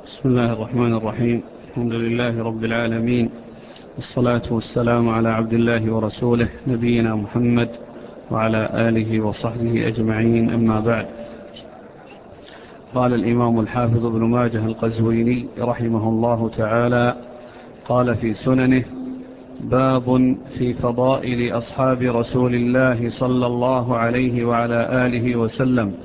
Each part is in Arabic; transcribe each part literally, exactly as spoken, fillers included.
بسم الله الرحمن الرحيم. الحمد لله رب العالمين، والصلاة والسلام على عبد الله ورسوله نبينا محمد وعلى آله وصحبه أجمعين، أما بعد. قال الإمام الحافظ ابن ماجه القزويني رحمه الله تعالى قال في سننه: باب في فضائل أصحاب رسول الله صلى الله عليه وعلى آله وسلم.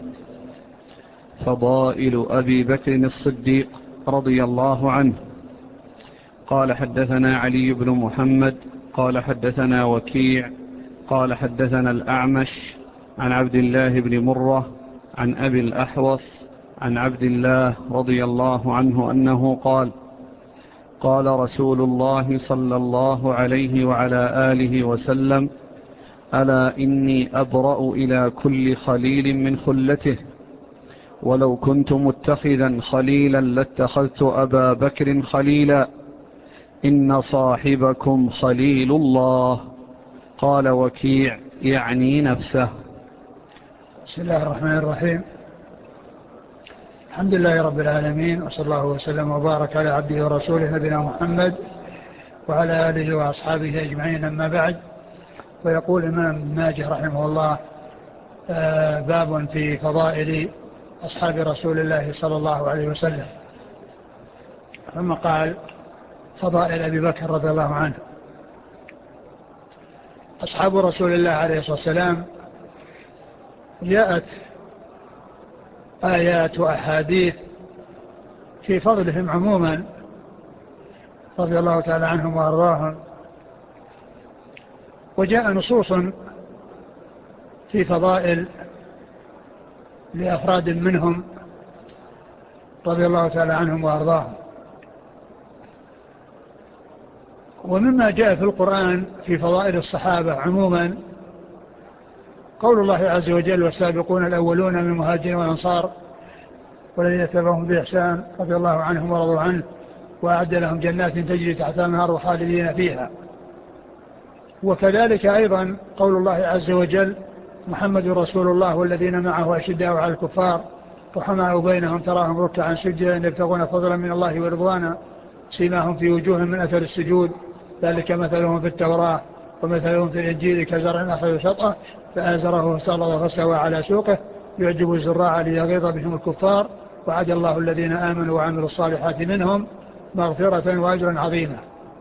فضائل أبي بكر الصديق رضي الله عنه. قال: حدثنا علي بن محمد قال حدثنا وكيع قال حدثنا الأعمش عن عبد الله بن مرة عن أبي الأحوص عن عبد الله رضي الله عنه أنه قال: قال رسول الله صلى الله عليه وعلى آله وسلم: ألا إني أبرأ إلى كل خليل من خلته، ولو كنت متخذا خليلا لاتخذت أبا بكر خليلا، إن صاحبكم خليل الله. قال وكيع: يعني نفسه. بسم الله الرحمن الرحيم. الحمد لله رب العالمين، وصلى الله وسلم وبارك على عبده ورسوله نبينا محمد وعلى آله وأصحابه أجمعين، أما بعد. ويقول الإمام ماجه رحمه الله: آه باب في فضائل أصحاب رسول الله صلى الله عليه وسلم. ثم قال: فضائل أبي بكر رضي الله عنه. أصحاب رسول الله عليه الصلاة والسلام جاءت آيات وأحاديث في فضلهم عموما رضي الله تعالى عنهم وأرضاهم، وجاء نصوص في فضائل لأفراد منهم رضي الله تعالى عنهم وأرضاهم. ومما جاء في القرآن في فضائل الصحابة عموما قول الله عز وجل: والسابقون الأولون من المهاجرين والأنصار والذين اتبعوهم بإحسان رضي الله عنهم ورضوا عنه وأعد لهم جنات تجري تحتها الأنهار خالدين فيها. وكذلك أيضا قول الله عز وجل: محمد رسول الله والذين معه أشداء على الكفار رحماء بينهم تراهم ركعا سجدا يبتغون فضلا من الله ورضوانا سيماهم في وجوههم من أثر السجود ذلك مثلهم في التوراة ومثلهم في الإنجيل كزرع أخرج شطأه فآزره فاستغلظ فاستوى على سوقه يعجب الزراع ليغيظ بهم الكفار وعد الله الذين آمنوا وعملوا الصالحات منهم مغفرة وأجرا عظيما.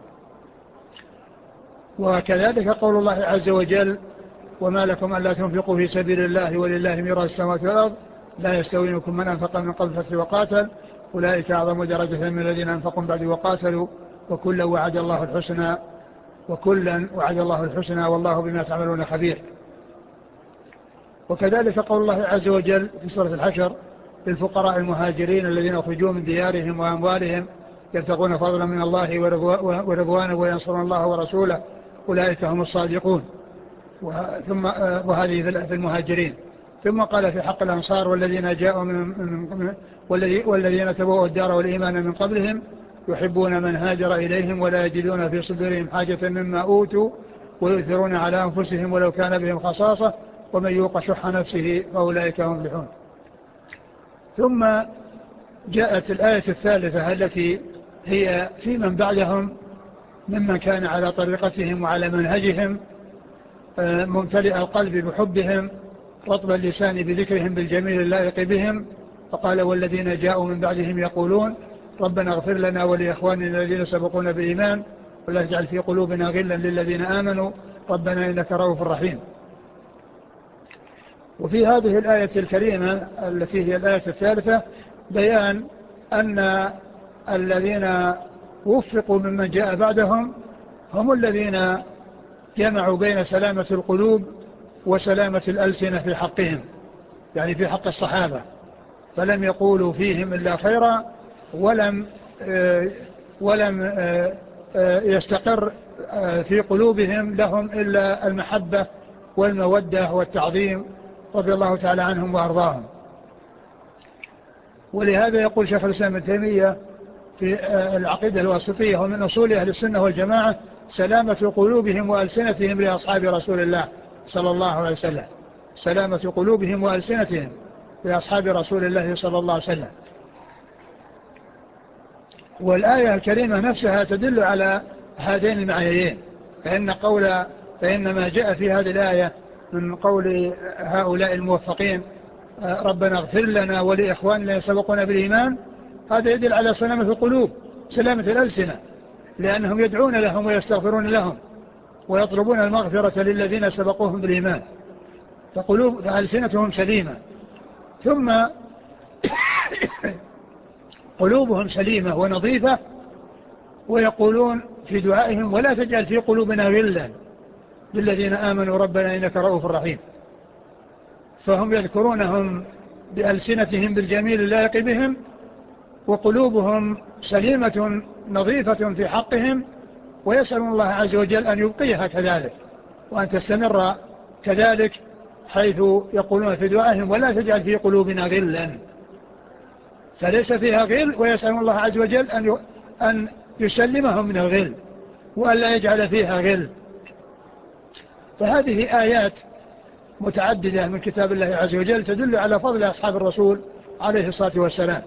وكذلك قول الله عز وجل: وما لكم ألا تنفقوا في سبيل الله ولله ميراث السماوات والأرض لا يستوي منكم من أنفق من قبل الفتح وقاتل أولئك أعظم درجة من الذين أنفقوا بعد وقاتلوا وكلا وعد الله الحسنى وكلا وعد الله الحسنى والله بما تعملون خبير. وكذلك قول الله عز وجل في سورة الحشر: للفقراء المهاجرين الذين أخرجوا من ديارهم وأموالهم يبتغون فضلا من الله ورضوانه وينصرون الله ورسوله أولئك هم الصادقون. ثم وهذه في المهاجرين. ثم قال في حق الأنصار: والذين جاءوا من والذين تبوأوا الدار والإيمان من قبلهم يحبون من هاجر إليهم ولا يجدون في صدورهم حاجة مما أوتوا ويؤثرون على أنفسهم ولو كان بهم خصاصة ومن يوق شح نفسه فأولئك هم المفلحون. ثم جاءت الآية الثالثة التي هي في من بعدهم ممن كان على طريقتهم وعلى منهجهم ممتلئ القلب بحبهم رطب اللسان بذكرهم بالجميل اللائق بهم. فقال: والذين جاءوا من بعدهم يقولون ربنا اغفر لنا ولإخواننا الذين سبقونا بالإيمان ولا تجعل في قلوبنا غلا للذين آمنوا ربنا إنك رؤوف رحيم. وفي هذه الآية الكريمة التي هي الآية الثالثة بيان أن الذين وفقوا ممن جاء بعدهم هم الذين جمعوا بين سلامة القلوب وسلامة الألسنة في حقهم، يعني في حق الصحابة، فلم يقولوا فيهم إلا خيرا ولم ولم يستقر في قلوبهم لهم إلا المحبة والمودة والتعظيم رضي الله تعالى عنهم وأرضاهم. ولهذا يقول شيخ الإسلام ابن تيمية في العقيدة الواسطية: ومن أصول أهل السنة والجماعة سلامة قلوبهم وألسنتهم لأصحاب رسول الله صلى الله عليه وسلم، سلامة قلوبهم وألسنتهم لأصحاب رسول الله صلى الله عليه وسلم. والآية الكريمة نفسها تدل على هذين المعنيين. فإن قول فإن ما جاء في هذه الآية من قول هؤلاء الموفقين ربنا اغفر لنا ولإخواننا يسبقون بالإيمان، هذا يدل على سلامة القلوب، سلامة الألسنة، لأنهم يدعون لهم ويستغفرون لهم ويطلبون المغفرة للذين سبقوهم بالإيمان، فقلوب فألسنتهم سليمة. ثم قلوبهم سليمة ونظيفة، ويقولون في دعائهم ولا تجعل في قلوبنا غلا للذين آمنوا ربنا إنك رؤوف رحيم. فهم يذكرونهم بألسنتهم بالجميل اللائق بهم، وقلوبهم سليمة نظيفة في حقهم، ويسألون الله عز وجل أن يبقيها كذلك وأن تستمر كذلك، حيث يقولون في دعائهم ولا تجعل في قلوبنا غلا، فليس فيها غل، ويسألون الله عز وجل أن أن يسلمهم من الغل وأن لا يجعل فيها غل. فهذه آيات متعددة من كتاب الله عز وجل تدل على فضل أصحاب الرسول عليه الصلاة والسلام.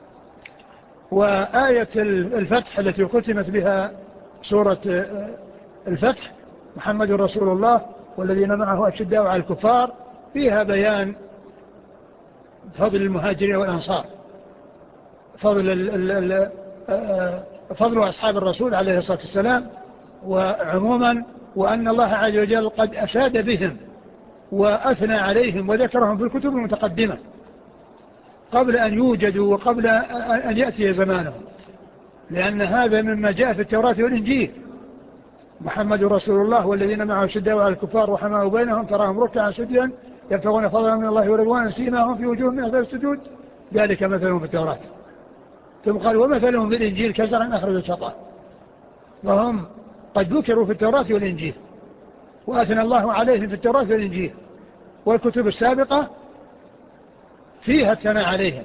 وآية الفتح التي ختمت بها سورة الفتح محمد رسول الله والذين معه أشداء على الكفار، فيها بيان فضل المهاجرين والأنصار، فضل ال ال فضل أصحاب الرسول عليه الصلاة والسلام وعموما، وأن الله عز وجل قد أشاد بهم وأثنى عليهم وذكرهم في الكتب المتقدمة قبل أن يوجدوا وقبل أن يأتي زمانهم، لأن هذا مما جاء في التوراة والإنجيل. محمد رسول الله والذين معه أشداء على الكفار رحماء بينهم تراهم ركعا سجدا يبتغون فضلا من الله ورضوانا سيماهم في وجوههم من أثر السجود ذلك مثلهم في التوراة. ثم قال ومثلهم في الإنجيل كزرع أخرج شطأه. وهم قد ذكروا في التوراة والإنجيل وأثنى الله عليهم في التوراة والإنجيل، والكتب السابقة فيها الثناء عليهم.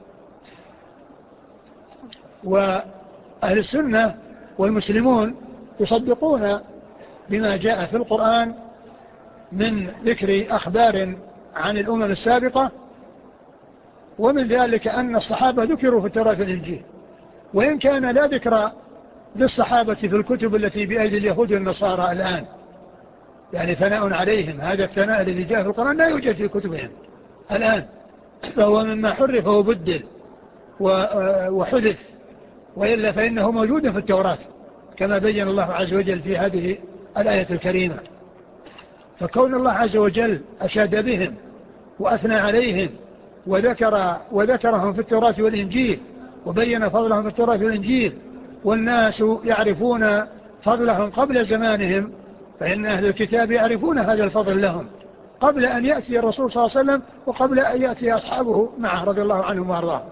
وأهل السنة والمسلمون يصدقون بما جاء في القرآن من ذكر أخبار عن الأمم السابقة، ومن ذلك أن الصحابة ذكروا في التوراة والإنجيل، وإن كان لا ذكر للصحابة في الكتب التي بأيدي اليهود والنصارى الآن، يعني ثناء عليهم. هذا الثناء الذي جاء في القرآن لا يوجد في كتبهم الآن، فهو مما حرف وبدل وحذف، وإلا فإنه موجود في التوراة كما بين الله عز وجل في هذه الآية الكريمة. فكون الله عز وجل أشاد بهم وأثنى عليهم وذكر وذكرهم في التوراة والإنجيل وبين فضلهم في التوراة والإنجيل، والناس يعرفون فضلهم قبل زمانهم، فإن أهل الكتاب يعرفون هذا الفضل لهم قبل أن يأتي الرسول صلى الله عليه وسلم وقبل أن يأتي أصحابه معه رضي الله عنهم وأرضاهم.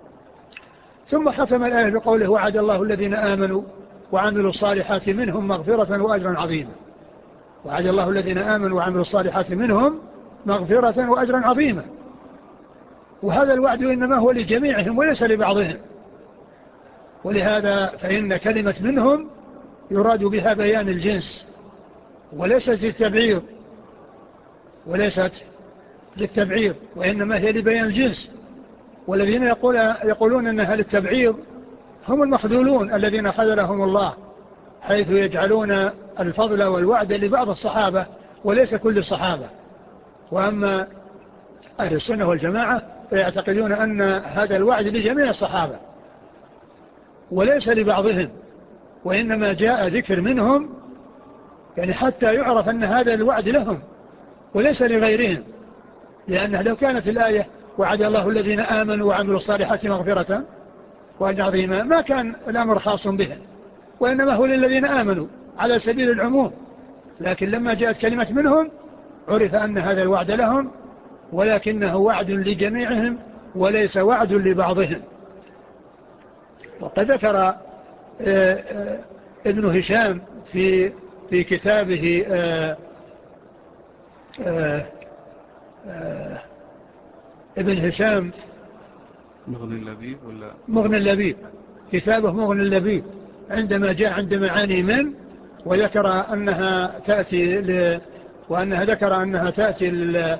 ثم ختم الآية بقوله وعد الله الذين آمنوا وعملوا الصالحات منهم مغفرة وأجرا عظيما. وعد الله الذين آمنوا وعملوا الصالحات منهم مغفرة وأجرا عظيما، وهذا الوعد إنما هو لجميعهم وليس لبعضهم، ولهذا فإن كلمة منهم يراد بها بيان الجنس وليست للتبعيض وليست للتبعيض وإنما هي لبيان الجنس. والذين يقول يقولون أنها للتبعيض هم المخذولون الذين خذلهم الله، حيث يجعلون الفضل والوعد لبعض الصحابة وليس كل الصحابة. وأما أهل السنة والجماعة فيعتقدون أن هذا الوعد لجميع الصحابة وليس لبعضهم، وإنما جاء ذكر منهم يعني حتى يعرف أن هذا الوعد لهم وليس لغيرهم، لأنه لو كانت الآية وعد الله الذين آمنوا وعملوا الصالحات مغفرة وأجرا عظيما ما كان الأمر خاص بهم، وإنما هو للذين آمنوا على سبيل العموم. لكن لما جاءت كلمة منهم عرف أن هذا الوعد لهم، ولكنه وعد لجميعهم وليس وعد لبعضهم. وقد ذكر ابن هشام في في كتابه آآ آآ آآ ابن هشام مغني اللبيب ولا مغني اللبيب، كتابه مغني اللبيب، عندما جاء عند معاني من وذكر أنها تأتي ل... وأنها ذكر أنها تأتي ل...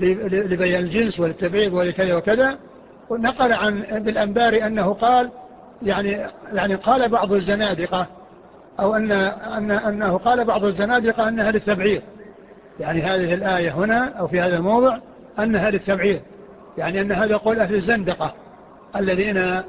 لبيان الجنس والتبعيض ولكذا وكذا، ونقل عن بالأنباري أنه قال يعني يعني قال بعض الزنادقة أو أن أن أنه قال بعض الزنادقة أنها للتبعير، يعني هذه الآية هنا أو في هذا الموضع أنها للتبعير، يعني أن هذا قول أهل الزندقة الذين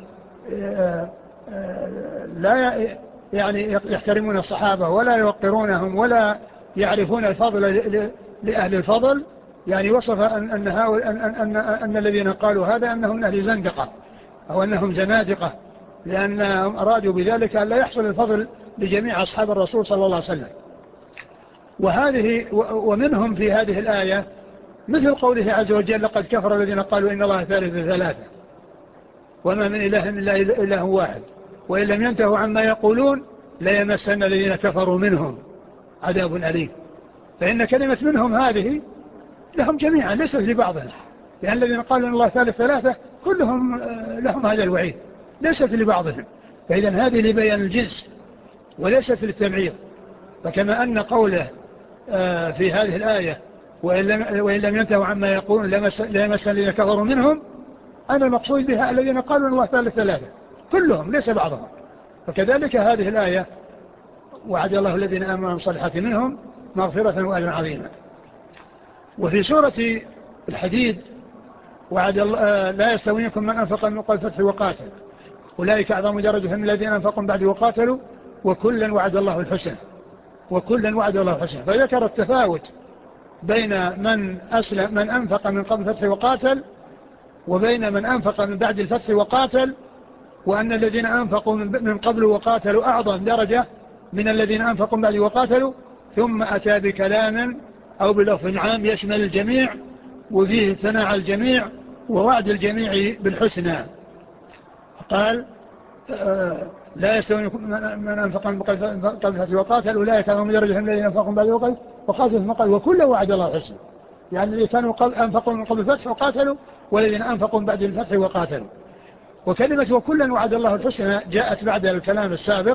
لا يعني يحترمون الصحابة ولا يوقرونهم ولا يعرفون الفضل لأهل الفضل، يعني وصف أن, أن, أن, أن, أن الذين قالوا هذا أنهم من أهل زندقة أو أنهم زنادقة، لأنهم أرادوا بذلك أن لا يحصل الفضل لجميع أصحاب الرسول صلى الله عليه وسلم. وهذه ومنهم في هذه الآية مثل قوله عز وجل لقد كفر الذين قالوا إن الله ثالث ثلاثة وما من إله إلا إله واحد وإن لم ينتهوا عما يقولون ليمسن الذين كفروا منهم عذاب أليم. فإن كلمة منهم هذه لهم جميعا ليست لبعضهم، لأن الذين قالوا إن الله ثالث ثلاثة كلهم لهم هذا الوعيد ليست لبعضهم، فإذا هذه لبيان الجنس وليست للتبعير. فكما أن قوله في هذه الآية وإن لم, وإن لم ينتهوا عما يقولون ليمسن الذين كفروا منهم، أنا المقصود بها الذين قالوا إن الله ثالث ثلاثة كلهم ليس بعضهم. فكذلك هذه الآية وعد الله الذين آمنوا بالصالحات منهم مغفرة وأجرا عظيما. وفي سورة الحديد وعد الله لا يستوي منكم من أنفق من قبل الفتح وقاتل أولئك أعظم درجة من الذين أنفقوا بعد وقاتلوا وكلا وعد الله الحسنى وكلا وعد الله الحسنى. فذكر التفاوت بين من أسلم من أنفق من قبل الفتح وقاتل وبين من أنفق من بعد الفتح وقاتل، وأن الذين أنفقوا من قبل وقاتلوا أعظم درجة من الذين أنفقوا من بعد وقاتلوا، ثم أتى بكلام أو بلفظ عام يشمل الجميع وفيه ثناء على الجميع ووعد الجميع بالحسنى. قال آه لا يستوي من أنفق من قبل الفتح وقاتل أولئك هم درجة من الذين أنفقوا من بعد وقاتل ثم قال وكل وعد الله الحسنى، يعني الذين كانوا أنفقوا من قبل الفتح وقاتلوا والذين أنفقوا من بعد الفتح وقاتلوا. وكلمة وكلا وعد الله الحسنى جاءت بعد الكلام السابق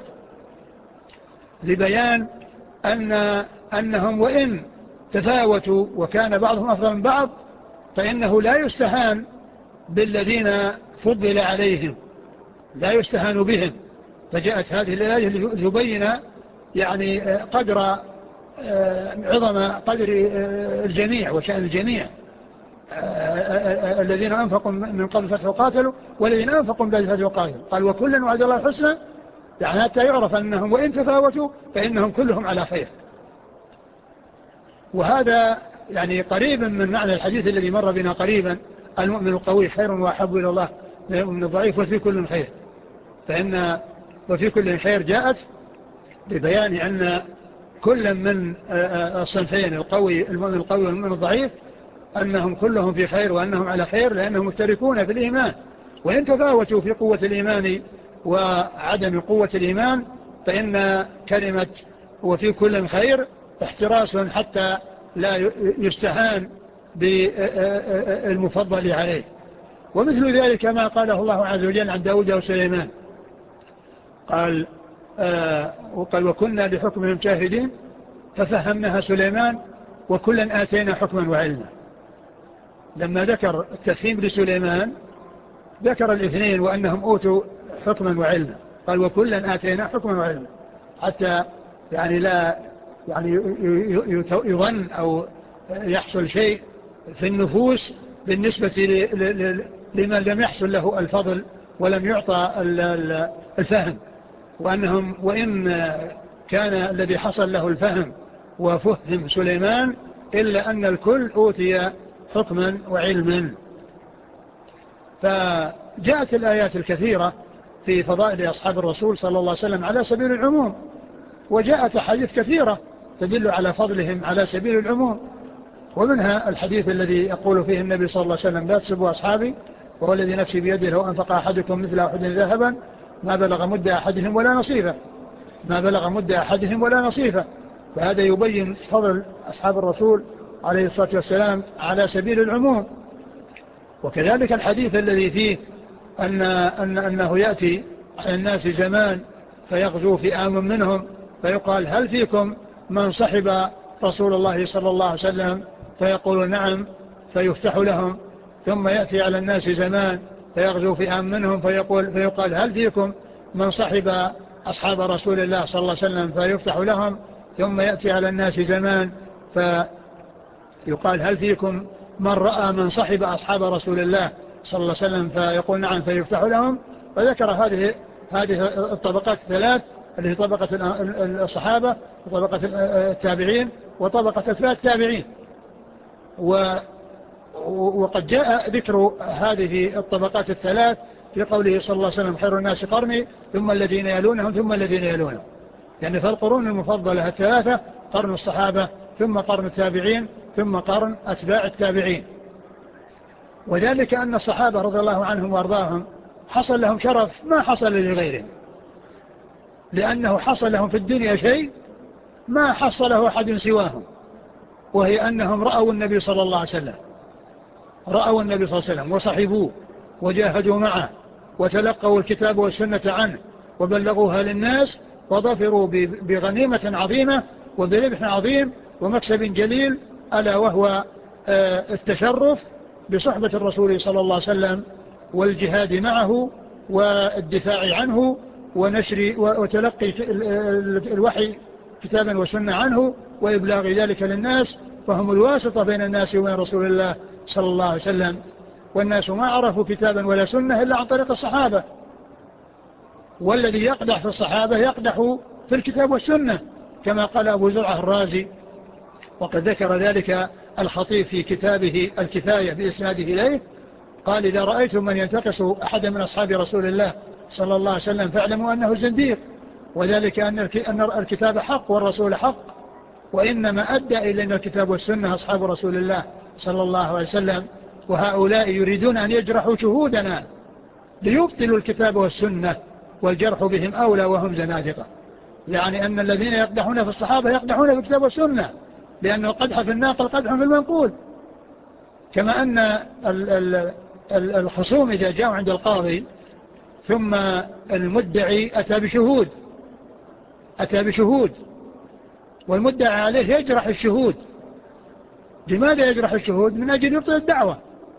لبيان أن أنهم وإن تفاوتوا وكان بعضهم أفضل من بعض فإنه لا يستهان بالذين فضل عليهم، لا يستهان بهم. فجاءت هذه الآية لتبين يعني قدر عظم قدر الجميع وشأن الجميع الذين أنفقوا من قبل الفتح وقاتلوا والذين أنفقوا من بعد الفتح وقاتلوا. قال وكلا وعد الله الحسنى، يعني حتى يعرف أنهم وإن تفاوتوا فإنهم كلهم على خير. وهذا يعني قريبا من معنى الحديث الذي مر بنا قريبا المؤمن القوي خير وأحب إلى الله من المؤمن الضعيف وفي كل خير. فإن وفي كل خير جاءت ببيان أن كل من الصنفين القوي المؤمن القوي والمؤمن الضعيف أنهم كلهم في خير وأنهم على خير، لأنهم مشتركون في الإيمان، وإن تفاوتوا في قوة الإيمان وعدم قوة الإيمان فإن كلمة وفي كل خير احتراس حتى لا يستهان بالمفضل عليه. ومثل ذلك ما قاله الله عز وجل عن داود وسليمان، قال آه وقال وكنا لحكمهم شاهدين ففهمناها سليمان وكلا آتينا حكما وعلما. لما ذكر التفهيم لسليمان ذكر الاثنين وأنهم أوتوا حكما وعلما، قال وكلا آتينا حكما وعلما، حتى يعني لا يعني يظن أو يحصل شيء في النفوس بالنسبة لمن لم يحصل له الفضل ولم يعطى الفهم، وأنهم وإن كان الذي حصل له الفهم وفهم سليمان إلا أن الكل أوتي حكما وعلما. فجاءت الآيات الكثيرة في فضائل أصحاب الرسول صلى الله عليه وسلم على سبيل العموم، وجاءت حديث كثيرة تدل على فضلهم على سبيل العموم، ومنها الحديث الذي يقول فيه النبي صلى الله عليه وسلم لا تسبوا أصحابي وهو الذي نفسي بيده لو أنفق أحدكم مثل أحد ذهبا ما بلغ مد أحدهم ولا نصيفه ما بلغ مد أحدهم ولا نصيفه. فهذا يبين فضل أصحاب الرسول عليه الصلاة والسلام على سبيل العموم. وكذلك الحديث الذي فيه أن أن أنه يأتي على الناس زمان فيغزو فئام منهم فيقال هل فيكم من صحب رسول الله صلى الله عليه وسلم فيقول نعم فيفتح لهم، ثم يأتي على الناس زمان فيغزو فئام منهم فيقول فيقال هل فيكم من صحب أصحاب رسول الله صلى الله عليه وسلم فيفتح لهم. ثم يأتي على الناس زمان فيقال هل فيكم من رأى من صحب أصحاب رسول الله صلى الله عليه وسلم فيقول نعم فيفتح لهم. فذكر هذه هذه الطبقات الثلاث التي طبقة الصحابة وطبقة التابعين وطبقة أتباع التابعين. وقد جاء ذكر هذه الطبقات الثلاث في قوله صلى الله عليه وسلم خير الناس قرني ثم الذين يلونهم ثم الذين يلونهم، يعني فالقرون المفضلة الثلاثة قرن الصحابة ثم قرن التابعين ثم قرن أتباع التابعين. وذلك أن الصحابة رضي الله عنهم وارضاهم حصل لهم شرف ما حصل لغيرهم، لأنه حصل لهم في الدنيا شيء ما حصله أحد سواهم، وهي أنهم رأوا النبي صلى الله عليه وسلم رأوا النبي صلى الله عليه وسلم وصحبوه وجاهدوا معه وتلقوا الكتاب والسنة عنه وبلغوها للناس وظفروا بغنيمة عظيمة وبربح عظيم ومكسب جليل، ألا وهو التشرف بصحبة الرسول صلى الله عليه وسلم والجهاد معه والدفاع عنه ونشر وتلقي الوحي كتابا وسنة عنه وإبلاغ ذلك للناس، فهم الواسطة بين الناس وبين رسول الله صلى الله عليه وسلم. والناس ما عرفوا كتابا ولا سنة إلا عن طريق الصحابة، والذي يقدح في الصحابة يقدح في الكتاب والسنة كما قال أبو زرعة الرازي، وقد ذكر ذلك الخطيب في كتابه الكفاية بإسناده إليه، قال إذا رأيتم من ينتقص أحدا من أصحاب رسول الله صلى الله عليه وسلم فاعلموا أنه زنديق، وذلك أن الكتاب حق والرسول حق، وإنما أدى إلى أن الكتاب والسنة أصحاب رسول الله صلى الله عليه وسلم، وهؤلاء يريدون أن يجرحوا شهودنا ليبطلوا الكتاب والسنة، والجرح بهم أولى وهم زنادقة. يعني أن الذين يقدحون في الصحابة يقدحون في الكتاب والسنة، لأن القدح في الناقل قدح في المنقول. كما أن الخصوم إذا جاءوا عند القاضي ثم المدعي أتى بشهود أتى بشهود والمدعي عليه يجرح الشهود. لماذا يجرح الشهود؟ من أجل يبطل الدعوة،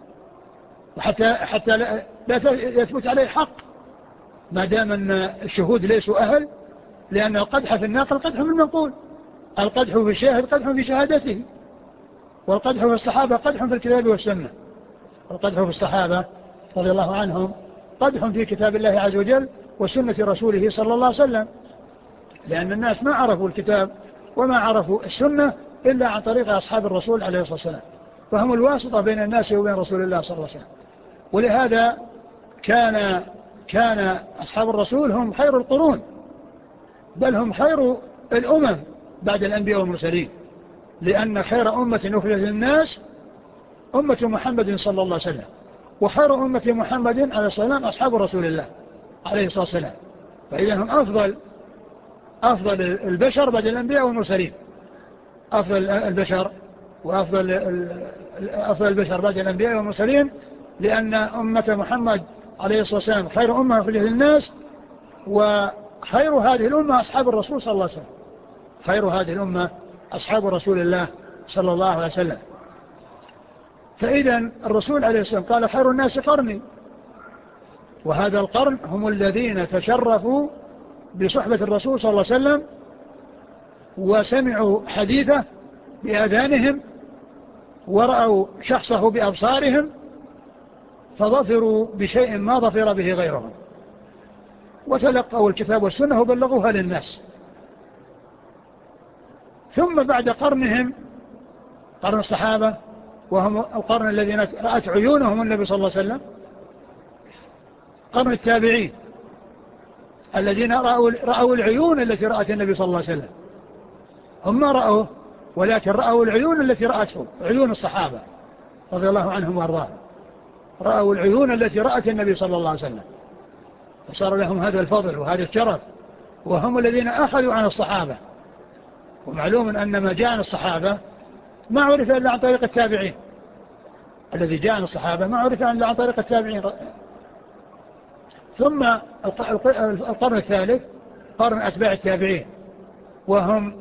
وحتى حتى لا يثبت عليه حق ما دام أن الشهود ليسوا أهل، لأن القدح في الناقل قدح في المنقول، القدح في الشاهد قدح في شهادته، والقدح في الصحابة قدح في الكتاب والسنة. القدح في الصحابة رضي الله عنهم قدح في كتاب الله عز وجل وسنة رسوله صلى الله عليه وسلم، لأن الناس ما عرفوا الكتاب وما عرفوا السنة إلا عن طريق أصحاب الرسول عليه الصلاة والسلام، فهم الواسطة بين الناس وبين رسول الله صلى الله عليه وسلم. ولهذا كان كان أصحاب الرسول هم خير القرون، بل هم خير الأمم بعد الأنبياء والمرسلين، لأن خير أمة أخرجت للناس أمة محمد صلى الله عليه وسلم، وخير أمة محمد عليه الصلاة والسلام أصحاب رسول الله عليه الصلاة والسلام، فإذا هم أفضل أفضل البشر بعد الأنبياء والمرسلين، أفضل البشر وأفضل أفضل البشر بعد الأنبياء والمرسلين، لأن أمة محمد عليه الصلاة والسلام خير أمة أخرجت للناس، وخير هذه الأمة أصحاب الرسول صلى الله عليه وسلم، خير هذه الأمة أصحاب رسول الله صلى الله عليه وسلم. فإذا الرسول عليه الصلاة والسلام قال خير الناس قرني، وهذا القرن هم الذين تشرفوا بصحبة الرسول صلى الله عليه وسلم وسمعوا حديثه بآذانهم ورأوا شخصه بأبصارهم، فظفروا بشيء ما ظفر به غيرهم، وتلقوا الكتاب والسنة وبلغوها للناس. ثم بعد قرنهم قرن الصحابة، وهم القرن الذين رأت عيونهم النبي صلى الله عليه وسلم، قرن التابعين الذين رأوا, رأوا العيون التي رأت النبي صلى الله عليه وسلم، هم ما رأوه ولكن رأوا العيون التي رأته عيون الصحابة رضي الله عنهم وارضاهم، رأوا العيون التي رأت النبي صلى الله عليه وسلم، وصار لهم هذا الفضل وهذا الشرف، وهم الذين أخذوا عن الصحابة. ومعلوم أن ما جاء عن الصحابة ما عرف إلا عن طريق التابعين، الذي جاء عن الصحابة ما عرف إلا عن طريق التابعين. ثم القرن الثالث قرن أتباع التابعين، وهم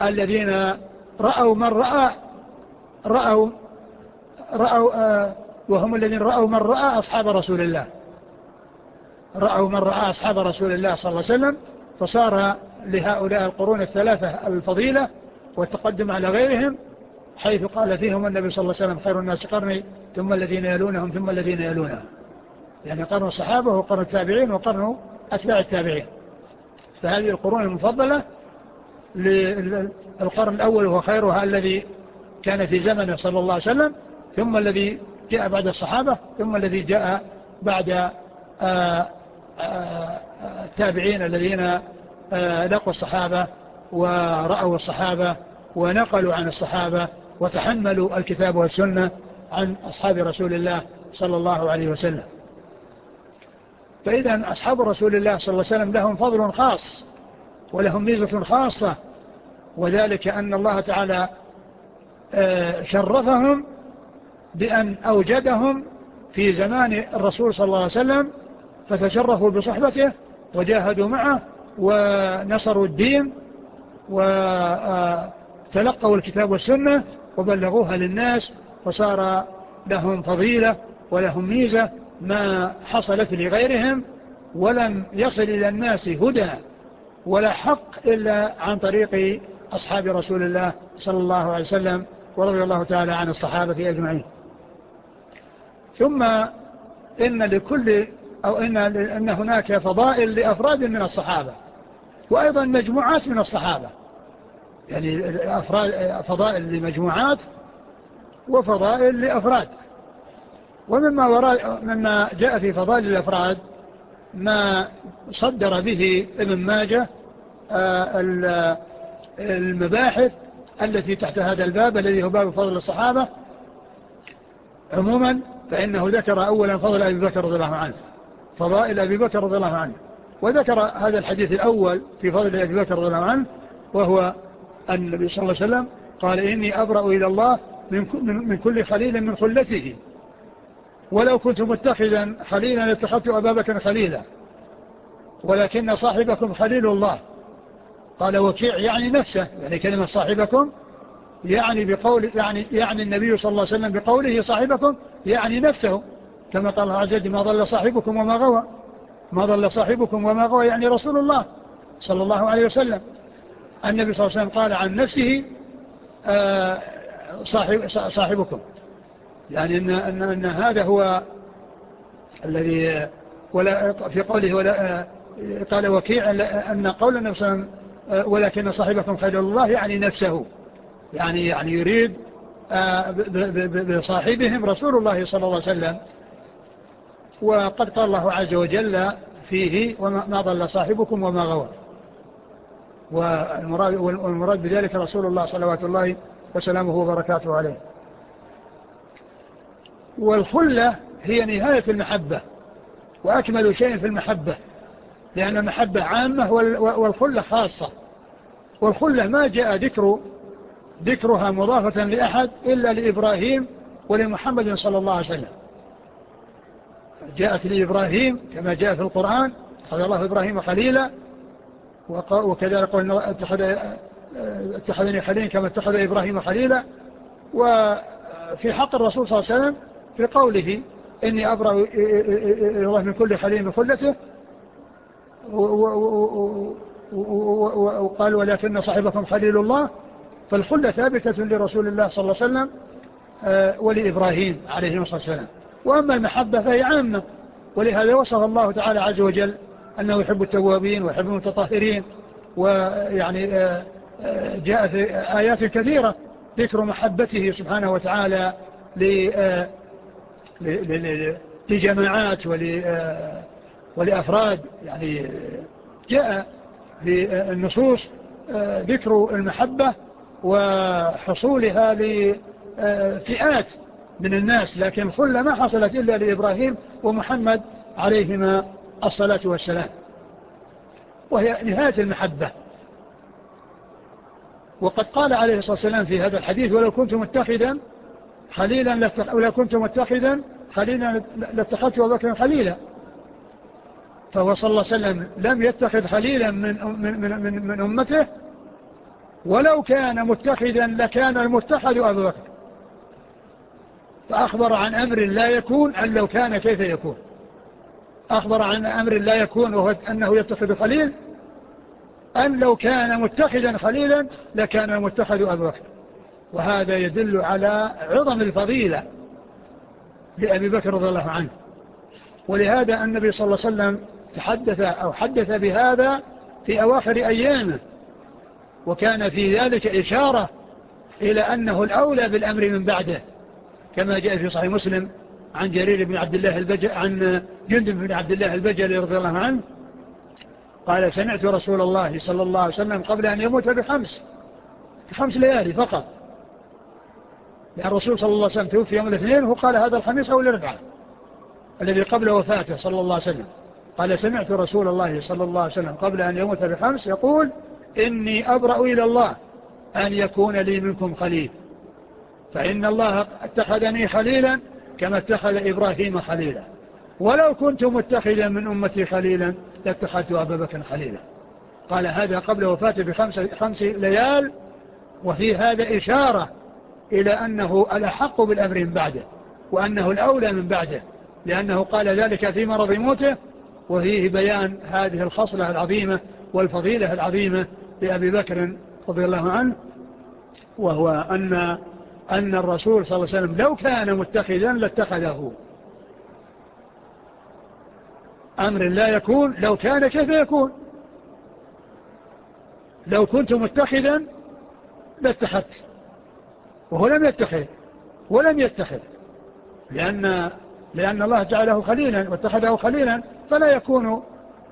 الذين رأوا من رأى رأوا رأوا وهم الذين رأوا من رأى أصحاب رسول الله، رأوا من رأى أصحاب رسول الله صلى الله عليه وسلم، فصار لهؤلاء القرون الثلاثة الفضيلة والتقدم على غيرهم، حيث قال فيهم النبي صلى الله عليه وسلم خير الناس قرني ثم الذين يلونهم ثم الذين يلونهم، يعني قرن الصحابة وقرن التابعين وقرن أتباع التابعين. فهذه القرون المفضلة للقرن الأول هو خيرها الذي كان في زمنه صلى الله عليه وسلم، ثم الذي جاء بعد الصحابة، ثم الذي جاء بعد التابعين الذين لقوا الصحابة ورأوا الصحابة ونقلوا عن الصحابة وتحملوا الكتاب والسنة عن أصحاب رسول الله صلى الله عليه وسلم. فإذا أصحاب رسول الله صلى الله عليه وسلم لهم فضل خاص ولهم ميزة خاصة، وذلك أن الله تعالى شرفهم بأن أوجدهم في زمان الرسول صلى الله عليه وسلم، فتشرفوا بصحبته وجاهدوا معه ونصروا الدين وتلقوا الكتاب والسنة وبلغوها للناس، فصار لهم فضيلة ولهم ميزة ما حصلت لغيرهم، ولم يصل إلى الناس هدى ولا حق إلا عن طريق أصحاب رسول الله صلى الله عليه وسلم، ورضي الله تعالى عن الصحابة أجمعين. ثم إن لكل أو إن, إن هناك فضائل لأفراد من الصحابة، وأيضا مجموعات من الصحابة، يعني أفراد فضائل لمجموعات وفضائل لأفراد. ومما وراء مما جاء في فضائل الأفراد ما صدر به ابن ماجه المباحث التي تحت هذا الباب الذي هو باب فضل الصحابة عموما، فإنه ذكر أولا فضل أبي بكر رضي الله عنه، فضائل أبي بكر رضي الله عنه، وذكر هذا الحديث الأول في فضل أبي بكر رضي الله عنه، وهو أن النبي صلى الله عليه وسلم قال إني أبرأ إلى الله من كل خليل من خلته، ولو كنت متخذا خليلا لاتخذت أبا بكر خليلا، ولكن صاحبكم خليل الله. قال وكيع يعني نفسه، يعني كلمة صاحبكم يعني بقول يعني يعني النبي صلى الله عليه وسلم بقوله صاحبكم يعني نفسه، كما قال الله عز وجل ما ضل صاحبكم وما غوى، ما ضل صاحبكم وما غوى يعني رسول الله صلى الله عليه وسلم. النبي صلى الله عليه وسلم قال عن نفسه آه صاحب صاحبكم، يعني إن, إن, إن هذا هو الذي ولا في قوله ولا قال وكيع أن قول النبي صلى الله عليه وسلم ولكن صاحبكم خليل الله يعني نفسه، يعني يعني يريد بصاحبهم رسول الله صلى الله عليه وسلم. وقد قال الله عز وجل فيه وما ضل صاحبكم وما غوى، والمراد, والمراد بذلك رسول الله صلوات الله وسلامه وبركاته عليه. والخلة هي نهاية المحبة وأكمل شيء في المحبة، لأن المحبة عامة والخلة خاصة، والخلة ما جاء ذكر ذكرها مضافة لأحد إلا لإبراهيم ولمحمد صلى الله عليه وسلم. جاءت لإبراهيم كما جاء في القرآن اتخذ الله إبراهيم خليلا، وكذلك قلنا اتخذ اتخذني خليلا كما اتخذ إبراهيم خليلا. وفي حق الرسول صلى الله عليه وسلم في قوله إني أبرأ إلى الله من كل خليل من خلته، وقال ولكن صاحبكم خليل الله، فالخلة ثابتة لرسول الله صلى الله عليه وسلم ولإبراهيم عليه الصلاة والسلام. وأما المحبة فهي عامة، ولهذا وصف الله تعالى عز وجل أنه يحب التوابين ويحب المتطهرين، ويعني جاء في آيات كثيرة ذكر محبته سبحانه وتعالى لجماعات ولأفراد، يعني جاء في النصوص ذكر المحبة وحصولها لفئات من الناس، لكن الخلة ما حصلت إلا لإبراهيم ومحمد عليهما الصلاة والسلام، وهي نهاية المحبة. وقد قال عليه الصلاة والسلام في هذا الحديث ولو كنت متخذا خليلا ولو كنت متخذا خليلا لاتخذت أبا بكر خليلا. فهو صلى الله عليه وسلم لم يتخذ خليلا من, من, من, من أمته، ولو كان متخذا لكان المتخذ أبو بكر. فأخبر عن أمر لا يكون أن لو كان كيف يكون. أخبر عن أمر لا يكون وهو أنه يتخذ خليل، أن لو كان متخذا خليلا لكان المتخذ أبو بكر. وهذا يدل على عظم الفضيلة لأبي بكر رضي الله عنه. ولهذا النبي صلى الله عليه وسلم تحدث أو حدث بهذا في أواخر أيامه، وكان في ذلك إشارة إلى أنه الأولى بالأمر من بعده، كما جاء في صحيح مسلم عن جرير بن عبد الله البجلي عن جندب بن عبد الله البجلي رضي الله عنه قال سمعت رسول الله صلى الله عليه وسلم قبل أن يموت بخمس بخمس ليالي فقط، لأن الرسول صلى الله عليه وسلم توفي يوم الاثنين وقال هذا الخميس أو الأربعاء الذي قبل وفاته صلى الله عليه وسلم. قال سمعت رسول الله صلى الله عليه وسلم قبل أن يموت بخمس يقول إني أبرأ إلى الله أن يكون لي منكم خليل، فإن الله اتخذني خليلا كما اتخذ إبراهيم خليلا، ولو كنت متخذا من أمتي خليلا لاتخذت أبا بكر خليلا. قال هذا قبل وفاته بخمس خمس ليال، وفي هذا إشارة إلى أنه الأحق بالأمر من بعده، وأنه الأولى من بعده، لأنه قال ذلك في مرض موته، وفيه بيان هذه الخصلة العظيمة والفضيلة العظيمة لأبي بكر رضي الله عنه، وهو أن أن الرسول صلى الله عليه وسلم لو كان متخذا لاتخذه. أمر لا يكون لو كان كيف يكون؟ لو كنت متخذا لاتخذت، وهو لم يتخذ ولم يتخذ، لأن لأن الله جعله خليلا واتخذه خليلا، فلا يكون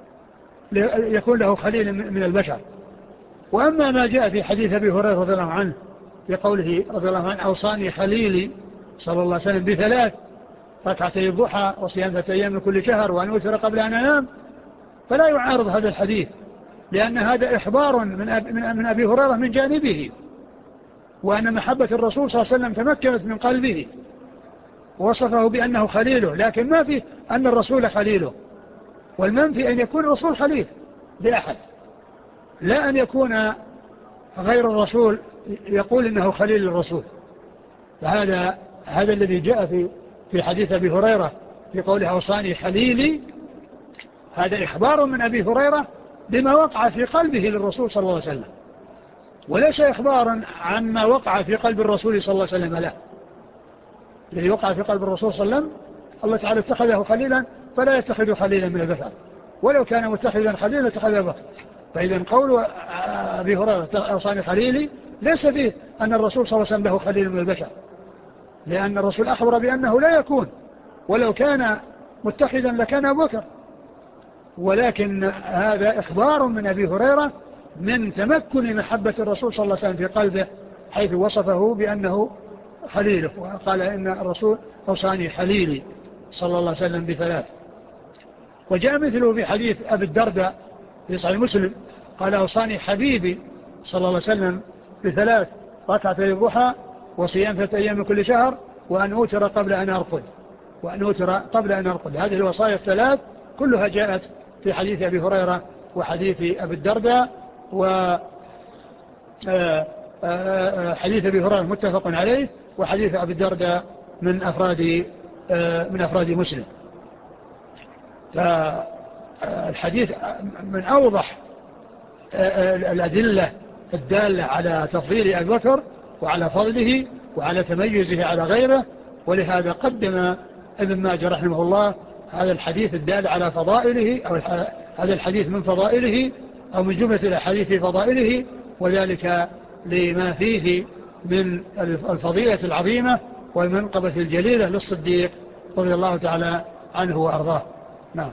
يكون له خليل من البشر. وأما ما جاء في حديث أبي هريرة رضي الله عنه في قوله رضي الله عنه أوصاني خليلي صلى الله عليه وسلم بثلاث ركعتي الضحى وصيام ثلاثة أيام من كل شهر وأن أوتر قبل أن أنام، فلا يعارض هذا الحديث، لأن هذا إخبار من أبي, من أبي هريرة من جانبه، وأن محبة الرسول صلى الله عليه وسلم تمكنت من قلبه، ووصفه بأنه خليله، لكن ما في أن الرسول خليله، والمنفي أن يكون الرسول خليل لأحد، لا أن يكون غير الرسول يقول إنه خليل الرسول. فهذا هذا الذي جاء في في حديث أبي هريرة في قوله أوصاني خليلي، هذا إخبار من أبي هريرة بما وقع في قلبه للرسول صلى الله عليه وسلم، وليس إخبارا عما وقع في قلب الرسول صلى الله عليه وسلم. لا، الذي وقع في قلب الرسول صلى الله عليه وسلم الله تعالى اتخذه خليلا، فلا يتخذ خليلا من البشر، ولو كان متخذا خليلا اتخذ أبو بكر. فإذا قول أبي هريرة أوصاني خليلي ليس فيه أن الرسول صلى الله عليه وسلم له خليل من البشر، لأن الرسول أخبر بأنه لا يكون، ولو كان متخذا لكان أبو بكر، ولكن هذا إخبار من أبي هريرة من تمكن محبة الرسول صلى الله عليه وسلم في قلبه، حيث وصفه بأنه خليله، وقال إن الرسول أوصاني خليلي صلى الله عليه وسلم بثلاث. وجاء مثله في حديث أبي الدرداء في صحيح مسلم قال أوصاني حبيبي صلى الله عليه وسلم بثلاث ركعتي الضحى وصيام ثلاثة أيام من كل شهر وأن أوتر قبل أن أرقد وأن أوتر قبل أن أرقد. هذه الوصايا الثلاث كلها جاءت في حديث أبي هريرة وحديث أبي الدرداء، وحديث أبي هريرة متفق عليه، وحديث أبي الدرداء من أفراد من أفراد مسلم. فالحديث من أوضح الأدلة الدالة على تفضيل أبي بكر وعلى فضله وعلى تميزه على غيره، ولهذا قدم ابن ماجه رحمه الله هذا الحديث الدال على فضائله، أو هذا الحديث من فضائله أو من جملة الحديث في فضائله، وذلك لما فيه من الفضيلة العظيمة والمنقبة الجليلة للصديق رضي الله تعالى عنه وأرضاه. نعم.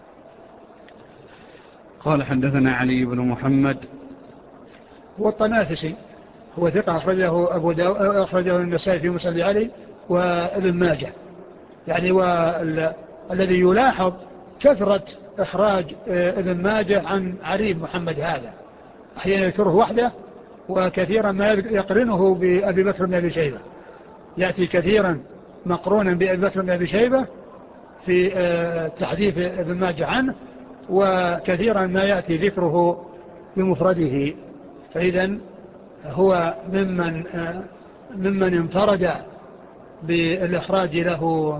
قال حدثنا علي بن محمد هو الطنافسي، هو ثقة أخرجه أبو داود أخرجه النسائي في مسند علي وابن ماجه. يعني والذي يلاحظ كثرة إخراج ابن ماجه عن علي بن محمد هذا، أحيانا يذكره وحده وكثيرا ما يقرنه بأبي بكر بن أبي شيبة، يأتي كثيرا مقرونا بأبي بكر بن أبي شيبة في تحديث ابن ماجه عنه، وكثيرا ما يأتي ذكره بمفرده. فإذا هو ممن ممن انفرد بالإخراج له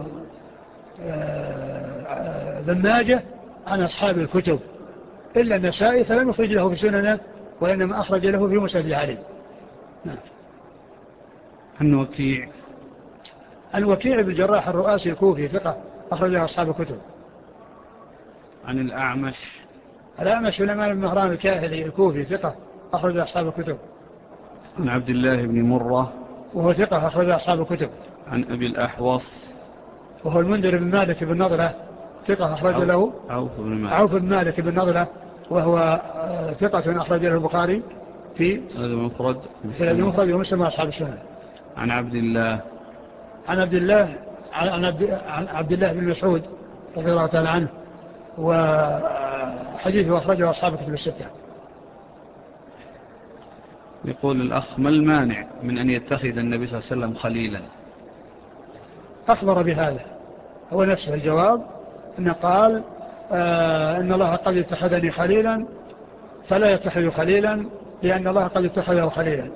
ذماجة عن أصحاب الكتب إلا النسائي فلم يخرج له في سننه وإنما أخرج له في مسند علي. نعم. عن وكيع عن وكيع بن الجراح الرؤاسي الكوفي ثقة أخرج له أصحاب الكتب. عن الأعمش الأعمش سليمان بن مهران الكاهلي الكوفي ثقة أخرج له أصحاب الكتب. عن عبد الله بن مرة وهو ثقة أخرج له أصحاب الكتب. عن أبي الأحوص وهو المنذر بن مالك بن نضرة ثقة أخرج له عوف بن مالك عوف بن مالك بن نضرة وهو ثقة أخرج له البخاري في المفرد في المفرد ومسلم وأصحاب السنن. عن عبد الله عن عبد الله عن عبد, عن عبد الله بن مسعود رضي الله تعالى عنه وحديثه أخرجه أصحاب الكتب الستة. يقول الأخ: ما المانع من أن يتخذ النبي صلى الله عليه وسلم خليلا؟ أخبر بهذا هو نفسه الجواب أنه قال آه إن الله قد اتخذني خليلا فلا يتخذ خليلا لأن الله قد اتخذه خليلا.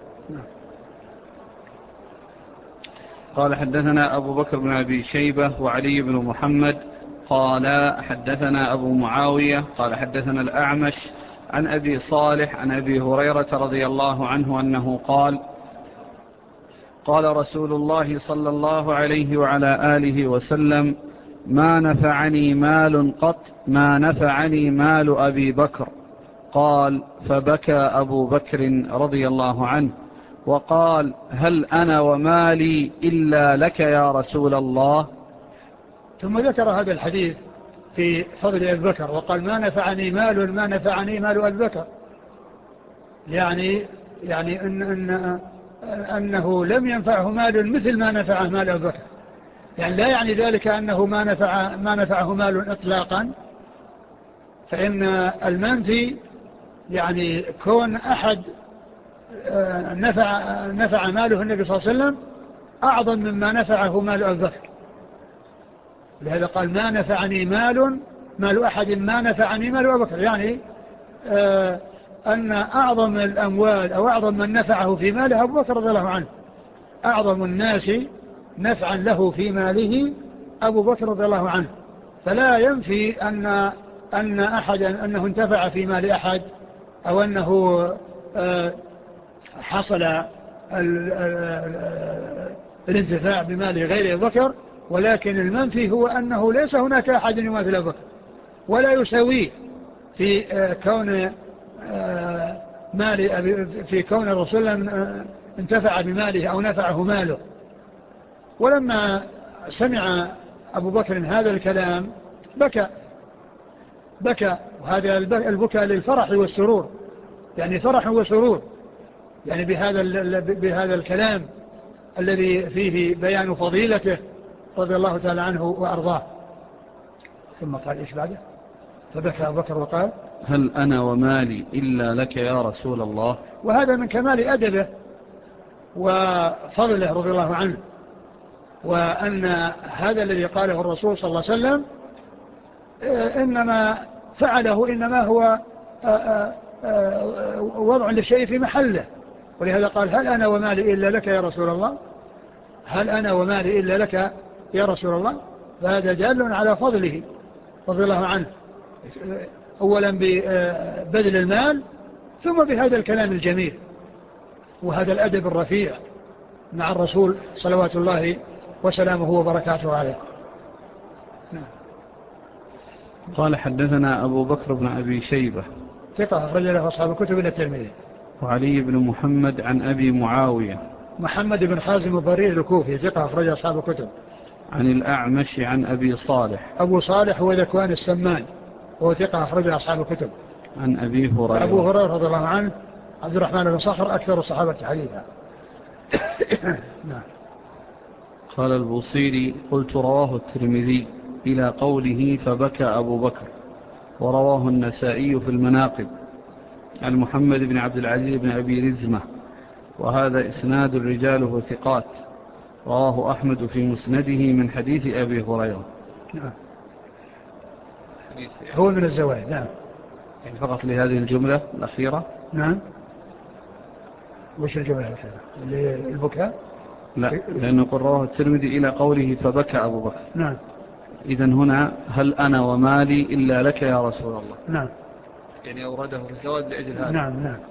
قال: حدثنا أبو بكر بن أبي شيبة وعلي بن محمد قال حدثنا أبو معاوية قال حدثنا الأعمش عن أبي صالح عن أبي هريرة رضي الله عنه أنه قال: قال رسول الله صلى الله عليه وعلى آله وسلم: ما نفعني مال قط ما نفعني مال أبي بكر. قال: فبكى أبو بكر رضي الله عنه وقال: هل أنا ومالي إلا لك يا رسول الله؟ ثم ذكر هذا الحديث في فضل أبي بكر وقال: ما نفعني مال ما نفعني مال أبي بكر، يعني يعني إن إن أنه لم ينفعه مال مثل ما نفعه مال أبي بكر، يعني لا يعني ذلك أنه ما نفع ما نفعه مال إطلاقا، فإن المنفي يعني كون أحد نفع نفع ماله النبي صلى الله عليه وسلم أعظم مما نفعه مال أبي بكر، لهذا قال: ما نفعني مال مال أحد ما نفعني مال أبي بكر، يعني آه أن أعظم الأموال أو أعظم من نفعه في ماله أبو بكر رضي الله عنه، أعظم الناس نفعا له في ماله أبو بكر رضي الله عنه، فلا ينفي أن أن أحدا أنه انتفع في مال أحد أو أنه آه حصل الانتفاع بمال غير أبي بكر، ولكن المنفي هو أنه ليس هناك أحد يماثل أبي بكر ولا يساويه في كون مال في كون الرسول انتفع بماله أو نفعه ماله. ولما سمع أبو بكر هذا الكلام بكى بكى وهذا البكاء للفرح والسرور، يعني فرح وسرور يعني بهذا بهذا الكلام الذي فيه بيان فضيلته رضي الله تعالى عنه وأرضاه. ثم قال: إيش بعده؟ فبكى أبو بكر وقال: هل أنا ومالي إلا لك يا رسول الله؟ وهذا من كمال أدبه وفضله رضي الله عنه، وأن هذا الذي قاله الرسول صلى الله عليه وسلم إنما فعله إنما هو وضع للشيء في محله، ولهذا قال: هل أنا ومالي إلا لك يا رسول الله؟ هل أنا ومالي إلا لك يا رسول الله؟ فهذا دال على فضله رضي الله عنه، أولا ببذل المال ثم بهذا الكلام الجميل وهذا الأدب الرفيع مع الرسول صلوات الله وسلامه وبركاته عليه. قال: حدثنا أبو بكر بن أبي شيبة ثقة أخرج له أصحاب الكتب إلى الترمذي. وعلي بن محمد عن أبي معاوية محمد بن حازم الضرير الكوفي ثقة أخرج أصحاب الكتب. عن الأعمش عن أبي صالح أبو صالح هو ذكوان السمان وهو ثقة أخرج أصحاب الكتب. عن أبي هريرة أبو هريرة رضي الله عنه عبد الرحمن بن صخر أكثر الصحابة حديثا. نعم. قال البوصيري: قلت رواه الترمذي إلى قوله فبكى أبو بكر، ورواه النسائي في المناقب عن محمد بن عبد العزيز بن أبي رزمة، وهذا إسناد رجاله ثقات، رواه أحمد في مسنده من حديث أبي هريرة. نعم. هو من الزوائد. نعم. يعني فقط لهذه الجملة الأخيرة. نعم. وش الجملة الأخيرة؟ البكاء. لا، لأنه قل رواه الترمذي إلى قوله فبكى أبو بكر. نعم. إذن هنا هل أنا ومالي إلا لك يا رسول الله. نعم. يعني أورده في الزواج لأجل هذا. نعم نعم.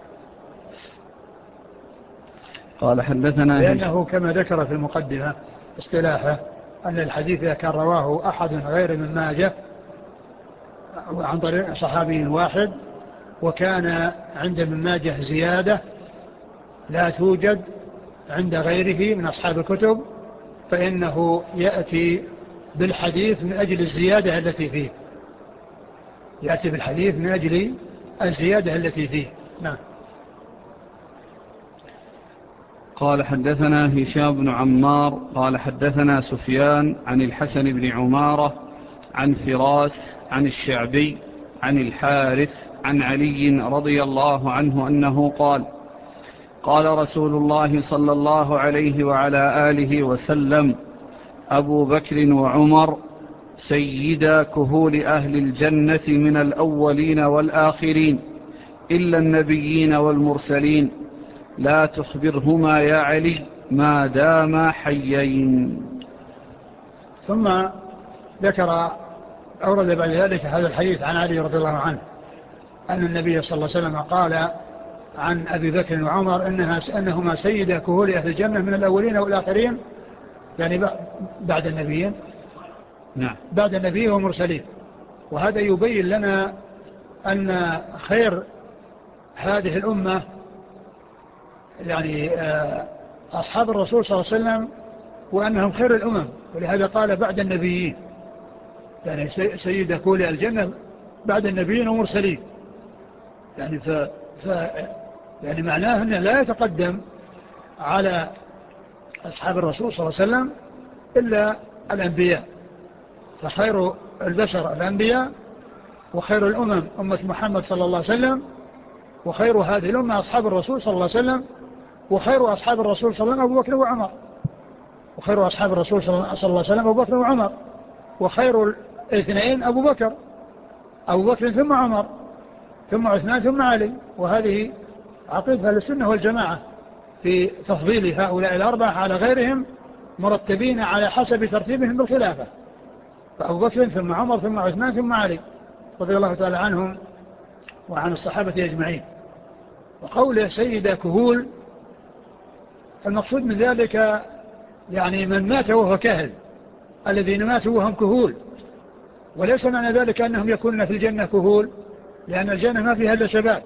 قال حدثنا لأنه كما ذكر في المقدمة اصطلاحه أن الحديث إذا كان رواه أحد غير من ماجه عن طريق صحابي واحد وكان عند من ماجه زيادة لا توجد عند غيره من أصحاب الكتب فإنه يأتي بالحديث من أجل الزيادة التي فيه يأتي بالحديث من أجل الزيادة التي فيه. نعم. قال حدثنا هشام بن عمار قال حدثنا سفيان عن الحسن بن عمارة عن فراس عن الشعبي عن الحارث عن علي رضي الله عنه أنه قال قال رسول الله صلى الله عليه وعلى آله وسلم أبو بكر وعمر سيدا كهول أهل الجنة من الأولين والآخرين إلا النبيين والمرسلين لا تخبرهما يا علي ما داما حيين. ثم ذكر أورد بعد ذلك هذا الحديث عن علي رضي الله عنه أن النبي صلى الله عليه وسلم قال عن أبي بكر وعمر إنها أنهما سيدا كهول أهل الجنة من الأولين والآخرين يعني بعد النبيين. نعم. بعد النبي والمرسلين. وهذا يبين لنا أن خير هذه الأمة يعني أصحاب الرسول صلى الله عليه وسلم وأنهم خير الأمم ولهذا قال بعد النبيين يعني سيد كهول الجنة بعد النبيين والمرسلين يعني ف... ف... يعني معناه أنه لا يتقدم على أصحاب الرسول صلى الله عليه وسلم إلا الأنبياء فخير البشر الأنبياء وخير الأمم أمة محمد صلى الله عليه وسلم وخير هذه الأمة أصحاب الرسول صلى الله عليه وسلم وخير أصحاب الرسول صلى الله عليه وسلم أبو بكر وعمر وخير أصحاب الرسول صلى الله عليه وسلم أبو بكر وعمر وخير الاثنين أبو بكر أبو بكر ثم عمر ثم عثمان ثم علي. وهذه عقيدة أهل السنة والجماعة في تفضيل هؤلاء الأربعة على غيرهم مرتبين على حسب ترتيبهم بالخلافة فأبو بكر ثم عمر ثم عثمان ثم علي رضي الله تعالى عنهم وعن الصحابة أجمعين. وقوله سيد كهول المقصود من ذلك يعني من مات وهو كهل الذين ماتوا وهم كهول وليس معنى ذلك أنهم يكونون في الجنة كهول لأن الجنة ما فيها إلا شباب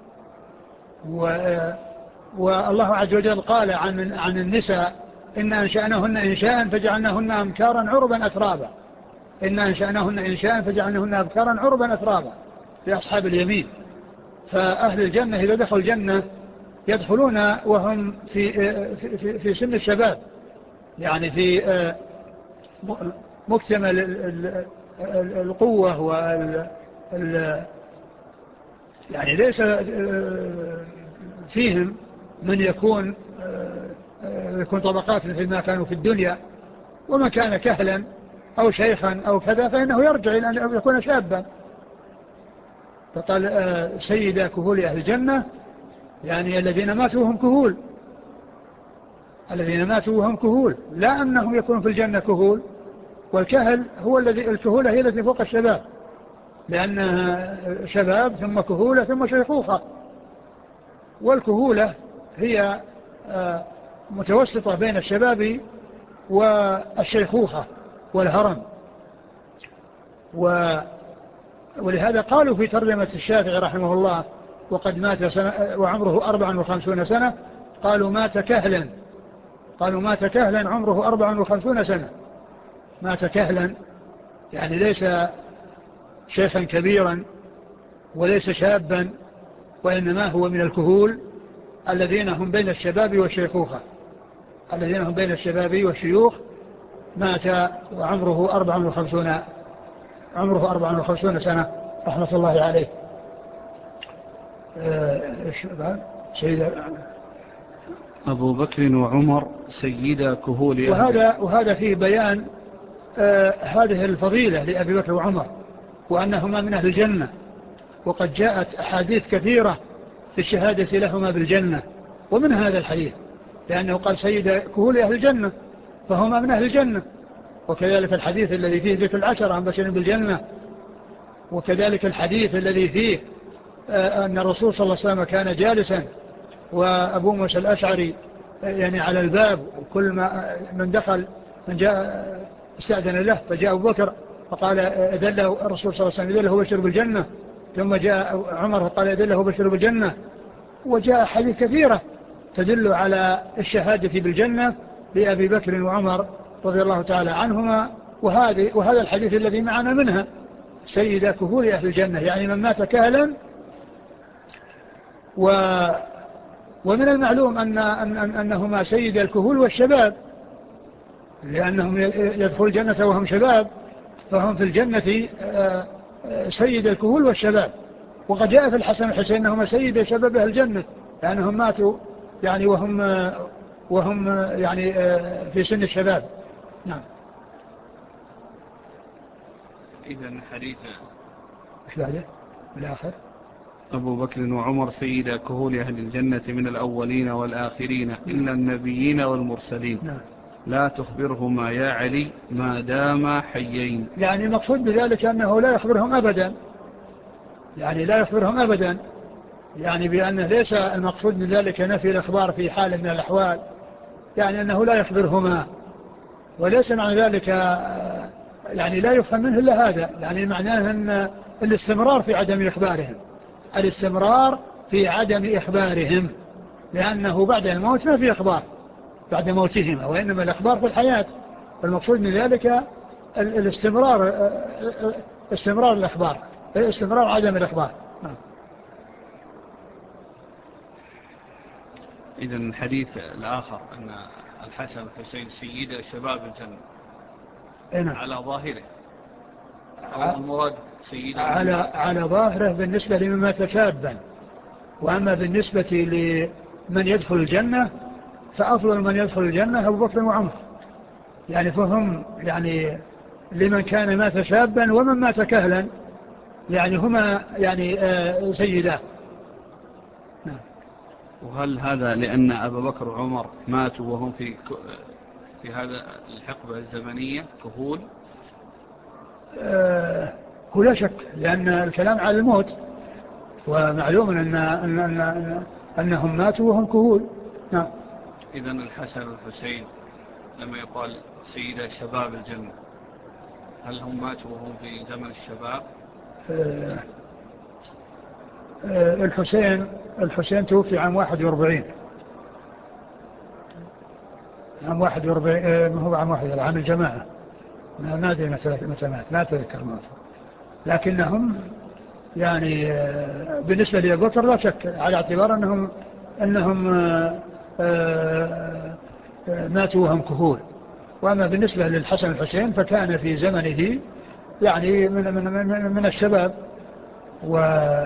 و... والله عز وجل قال عن, عن النساء إن أنشأناهن إنشاء فجعلناهن أبكارا عربا أترابا إن أنشأناهن إنشاء فجعلناهن أبكارا عربا أترابا في أصحاب اليمين. فأهل الجنة إذا دخلوا الجنة يدخلون وهم في, في, في سن الشباب يعني في مكتمل القوة وال يعني ليس فيهم من يكون يكون طبقات مثل ما كانوا في الدنيا ومن كان كهلا أو شيخا أو كذا فإنه يرجع إلى أن يكون شابا. فقال سيدا كهول أهل الجنة يعني الذين ماتوا وهم كهول الذين ماتوا وهم كهول لا أنهم يكونوا في الجنة كهول والكهل هو الذي الكهولة هي التي فوق الشباب لأنها شباب ثم كهولة ثم شيخوخة والكهولة هي متوسطة بين الشباب والشيخوخة والهرم. ولهذا قالوا في ترجمة الشافعي رحمه الله وقد مات سنة وعمره أربع وخمسون سنة قالوا مات كهلا قالوا مات كهلا عمره أربع وخمسون سنة مات كهلا يعني ليس شيخا كبيرا وليس شابا وإنما هو من الكهول الذين هم بين الشباب والشيخوخة الذين هم بين الشباب والشيوخ مات وعمره أربع وخمسون عمره أربع وخمسون سنة رحمة الله عليه. سيد أبو بكر وعمر سيدا كهول وهذا, وهذا فيه بيان آه هذه الفضيلة لأبي بكر وعمر وأنهما من أهل الجنة وقد جاءت أحاديث كثيرة في الشهادة لهما بالجنة ومن هذا الحديث لأنه قال سيد كهول أهل الجنة، فهما من أهل الجنة. وكذلك الحديث الذي فيه ذكر العشرة مبشرين بالجنة، وكذلك الحديث الذي فيه أن الرسول صلى الله عليه وسلم كان جالسا وأبو موسى الأشعري يعني على الباب، وكل ما من دخل من جاء استأذن له، فجاء أبو بكر فقال أدله الرسول صلى الله عليه وسلم أدله بشر بالجنة، ثم جاء عمر فقال أدله بشر بالجنة. وجاء حديث كثيرة تدل على الشهادة بالجنة لأبي بكر وعمر رضي الله تعالى عنهما. وهذه وهذا الحديث الذي معنا منها سيد كهول أهل الجنة، يعني من مات كهلا. و ومن المعلوم أن أن أنهما سيد الكهول والشباب، لأنهم يدخل الجنة وهم شباب، فهم في الجنة سيد الكهول والشباب. وقد جاء في الحسن والحسين أنهما سيد شباب أهل الجنة، لأنهم ماتوا يعني وهم وهم يعني في سن الشباب. نعم. إذن حديث إيش بعده بالآخر؟ أبو بكر وعمر سيد كهول أهل الجنة من الأولين والآخرين إلا النبيين والمرسلين. نعم. لا تخبرهما يا علي ما داما حيين. يعني المقصود بذلك أنه لا يخبرهم أبدا، يعني لا يخبرهم أبدا، يعني بأنه ليس المقصود من ذلك نفي الإخبار في حال من الأحوال، يعني أنه لا يخبرهما. وليس معنى ذلك يعني لا يفهم منه إلا هذا، يعني معناه أن الاستمرار في عدم إخبارهم، الاستمرار في عدم إخبارهم، لأنه بعد الموت ما في إخبار بعد موتهما، وإنما الإخبار في الحياة. فالمقصود من ذلك الاستمرار، استمرار الإخبار، استمرار عدم الإخبار. إذن الحديث الآخر أن الحسن والحسين سيد شباب الجنة إيه؟ على ظاهره أو المراد سيد على, على ظاهره بالنسبة لمن مات شابا، وأما بالنسبة لمن يدخل الجنة فأفضل من يدخل الجنة أبو بكر وعمر، يعني فهم يعني لمن كان مات شابا ومن مات كهلا، يعني هما يعني آه سيدا. نعم. وهل هذا لأن أبا بكر وعمر ماتوا وهم في في هذا الحقبة الزمنية كهول؟ آه هو لا شك، لأن الكلام على الموت، ومعلوم أن أن أن أن أنهم ماتوا وهم كهول. نعم. إذن الحسن والحسين لما يقال سيدا شباب الجنة، هل هم ماتوا وهم في زمن الشباب؟ آه آه الحسين الحسين توفي عام واحد واربعين، عام واحد واربعين، آه ما هو عام واحد، عام الجماعة، ما أدري متى مات، ما أتذكر موته، لكنهم يعني آه بالنسبة لأبو بكر لا شك، على اعتبار أنهم أنهم آه آه ماتوا وهم كهول. وأما بالنسبة للحسن والحسين فكان في زمنه يعني من, من, من, من الشباب. و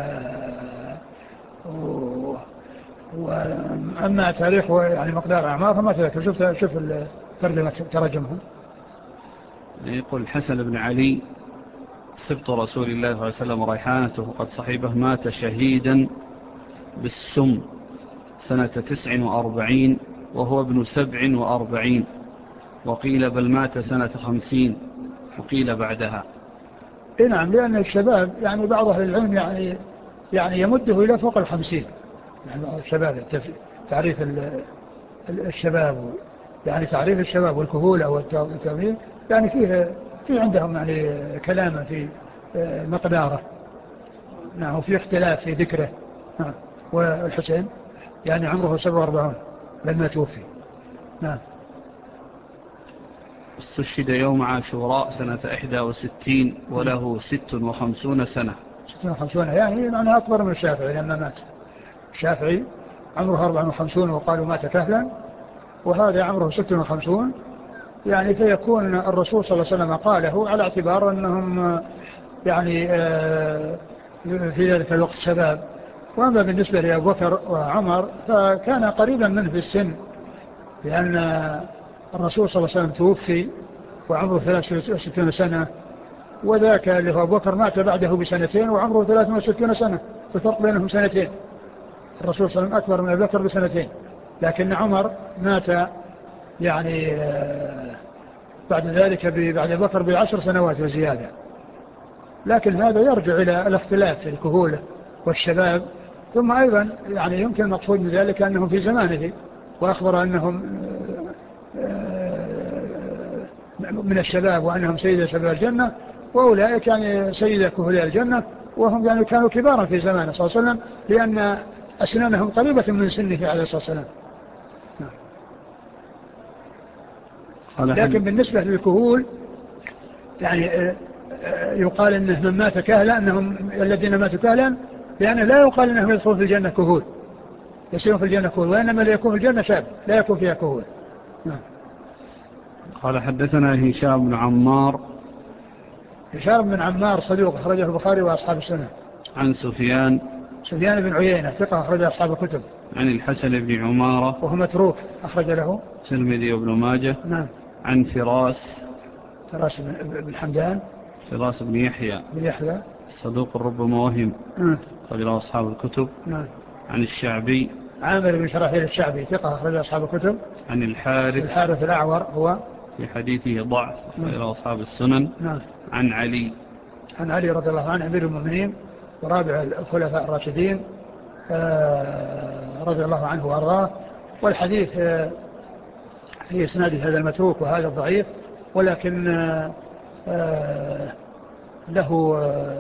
وأما تاريخ يعني مقدار أعمار فما تذكر. شوف شوف ترجمة ترجمهم. يقول الحسن بن علي سبط رسول الله صلى الله عليه وسلم ريحانته قد صحيبه مات شهيدا بالسم سنة تسع وأربعين وهو ابن سبع وأربعين، وقيل بل مات سنة خمسين، وقيل بعدها. إيه نعم، لأن الشباب يعني بعض أهل العلم يعني يعني يمده إلى فوق الخمسين، يعني الشباب تعريف الشباب، يعني تعريف الشباب والكهولة والتمييز، يعني فيه في عندهم يعني كلام في مقداره. نعم. وفي اختلاف في ذكره. نعم. والحسين يعني عمره سبعة وأربعين لما توفي. نعم. استشهد يوم عاشوراء سنة إحدى وستين وله ست وخمسون سنة. ست وخمسون يعني معنى أكبر من الشافعي لما مات. الشافعي عمره أربع وخمسون وقالوا مات كهلا، وهذا عمره ست وخمسون، يعني فيكون الرسول صلى الله عليه وسلم قاله على اعتبار أنهم يعني في ذلك الوقت شباب. وأما بالنسبة لأبو بكر وعمر فكان قريبا منه في السن، لأن الرسول صلى الله عليه وسلم توفي وعمره ثلاث وستين سنة، وذاك اللي هو أبو بكر مات بعده بسنتين وعمره ثلاث وستين سنة، ففرق بينهم سنتين. الرسول صلى الله عليه وسلم أكبر من أبي بكر بسنتين. لكن عمر مات يعني بعد ذلك بعد بكر بعشر سنوات وزيادة. لكن هذا يرجع إلى الاختلاف في الكهولة والشباب. ثم أيضا يعني يمكن المقصود من ذلك أنهم في زمانه، وأخبر أنهم من الشباب وأنهم سيدة شباب الجنة، وأولئك يعني سيدة كهولاء الجنة، وهم يعني كانوا كبارا في زمانه صلى الله عليه وسلم، لأن أسنانهم قريبة من سنه عليه الصلاة والسلام. لكن بالنسبة للكهول يعني يقال إنه من مات كهلا، أنهم الذين ماتوا كهلا، لأنه لا يقال إنهم يدخلون في الجنة كهول، يسيرون في الجنة كهول، وإنما اللي يكون في الجنة شاب لا يكون فيها كهول. قال حدثنا هشام بن عمار. هشام بن عمار صدوق أخرجه البخاري وأصحاب السنة. عن سفيان سفيان بن عيينة ثقة أخرج أصحاب الكتب. عن الحسن بن عمارة وهو متروك أخرج له الترمذي وابن ماجه. نعم. عن فراس فراس بن حمدان فراس بن يحيى بن يحيى صدوق ربما وهم أخرج له أصحاب الكتب. نعم. عن الشعبي عامر بن شراحيل الشعبي ثقة أخرج أصحاب الكتب. عن الحارث الحارث الأعور هو في حديثه ضعف أخرج له أصحاب السنن. نعم. عن علي عن علي رضي الله عنه أمير المؤمنين ورابع الخلفاء الراشدين رضي الله عنه وأرضاه. والحديث في إسناد هذا المتروك وهذا الضعيف، ولكن له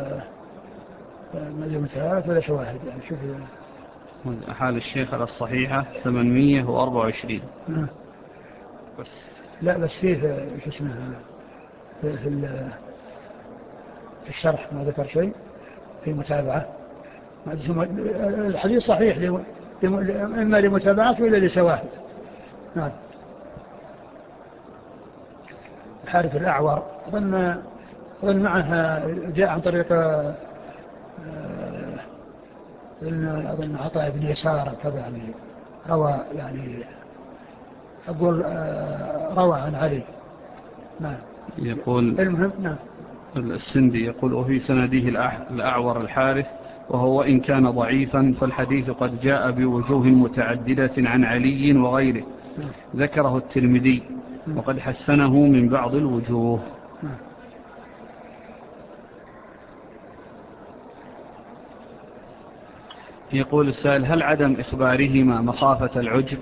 ماذا متعارف ولا شواهد يعني. شوف حال الشيخ على الصحيحة ثمانمائة وأربعة وعشرين. بس لا بس فيه شو اسمه في, في الشرح ما ذكر شيء في متابعة. الحديث صحيح إما لمتابعته إلا لشواهد. نعم. الحارث الأعور أظن أظن معها جاء عن طريق أظن عطاء بن يسار كذا يعني روى يعني أقول روى عن علي. نعم. يقول المهم نعم. السندي يقول وفي سنده الأعور الحارث، وهو إن كان ضعيفا فالحديث قد جاء بوجوه متعددة عن علي وغيره ذكره الترمذي وقد حسنه من بعض الوجوه. يقول السائل هل عدم إخبارهما مخافة العجب؟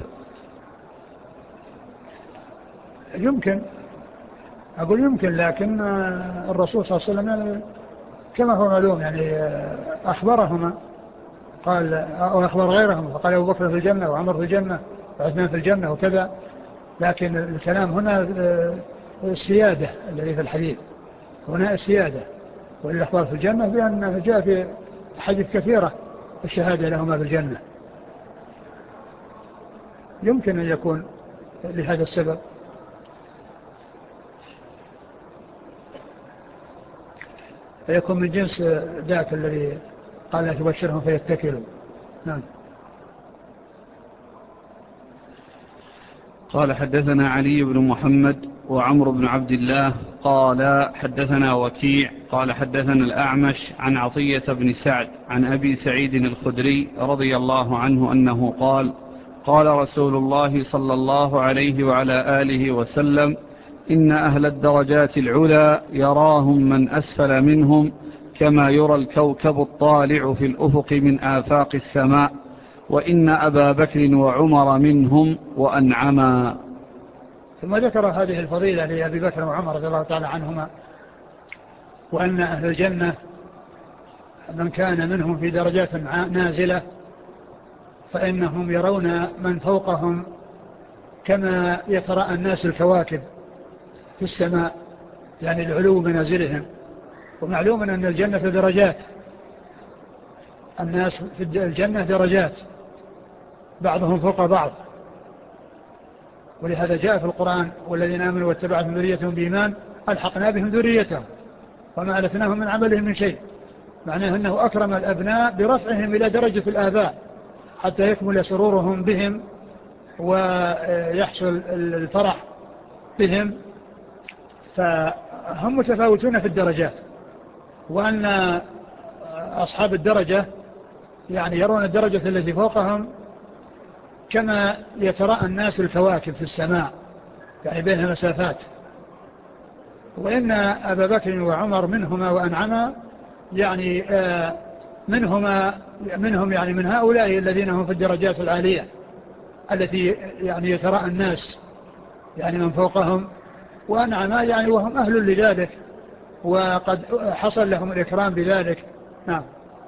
يمكن أقول يمكن، لكن الرسول صلى الله عليه وسلم يعني كما هو معلوم يعني أخبرهما قال أو أخبر غيرهم، فقال أبو بكر في الجنة وعمر في الجنة وعثمان في الجنة وكذا. لكن الكلام هنا السيادة الذي في الحديث هنا السيادة، والأخبار في الجنة بأن جاء في حديث كثيرة الشهادة لهما في الجنة. يمكن أن يكون لهذا السبب. فيكون من جنس ذاك الذي قال لا تبشرهم فيتكلوا. نعم. قال حدثنا علي بن محمد وعمر بن عبد الله قال حدثنا وكيع قال حدثنا الأعمش عن عطية بن سعد عن أبي سعيد الخدري رضي الله عنه أنه قال قال رسول الله صلى الله عليه وعلى آله وسلم إن أهل الدرجات العلى يراهم من أسفل منهم كما يرى الكوكب الطالع في الأفق من آفاق السماء، وإن أبا بكر وعمر منهم وأنعما. ثم ذكر هذه الفضيلة لأبي بكر وعمر رضي الله تعالى عنهما، وأن أهل الجنة من كان منهم في درجات نازلة فإنهم يرون من فوقهم كما يتراءى الناس الكواكب في السماء، يعني العلو منازلهم. ومعلوم أن الجنة درجات، الناس في الجنة درجات بعضهم فوق بعض، ولهذا جاء في القرآن والذين آمنوا واتبعتهم ذريتهم بإيمان ألحقنا بهم ذريتهم وما ألتناهم من عملهم من شيء. معناه أنه أكرم الأبناء برفعهم إلى درجة الآباء حتى يكمل سرورهم بهم ويحصل الفرح بهم، فهم متفاوتون في الدرجات. وأن أصحاب الدرجة يعني يرون الدرجة التي فوقهم كما يتراءى الناس الكواكب في السماء يعني بينها مسافات. وإن أبا بكر وعمر منهما وأنعما يعني آه منهما منهم يعني من هؤلاء الذين هم في الدرجات العالية التي يعني يتراءى الناس يعني من فوقهم، وأنعما يعني وهم أهل لذلك وقد حصل لهم الإكرام بذلك. نعم.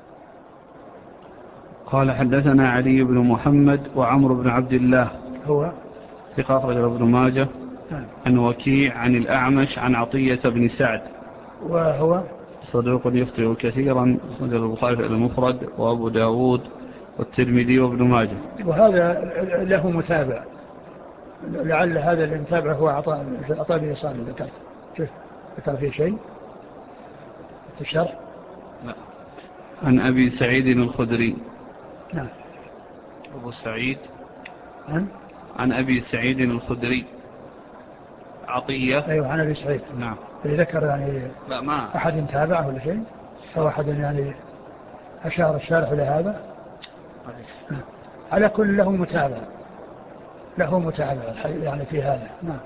قال حدثنا علي بن محمد وعمر بن عبد الله هو ثقة أخرجه ابن ماجه نعم. عن وكيع عن الأعمش عن عطية بن سعد وهو صدوق يخطئ كثيرا أخرجه البخاري في المفرد وأبو داود والترمذي وابن ماجه. وهذا له متابع، لعل هذا المتابع هو عطاء عطاء بن يسار ذكرت. كيف ذكر فيه شيء في الشرح؟ لا. عن أبي سعيد الخدري. نعم. أبو سعيد عن عن أبي سعيد الخدري عطية. أيوة عن أبي سعيد. نعم. ذكر يعني لا ما أحد تابعه ولا شيء أو أحد يعني أشار الشارح إلى هذا. نعم. على كل له متابع له متابع يعني في هذا. نعم.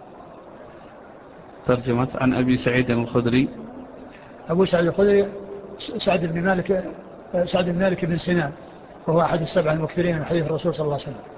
ترجمة عن أبي سعيد الخدري. أبو سعيد الخدري سعد بن مالك سعد بن مالك بن سنان، وهو أحد السبع المكثرين من حديث الرسول صلى الله عليه وسلم.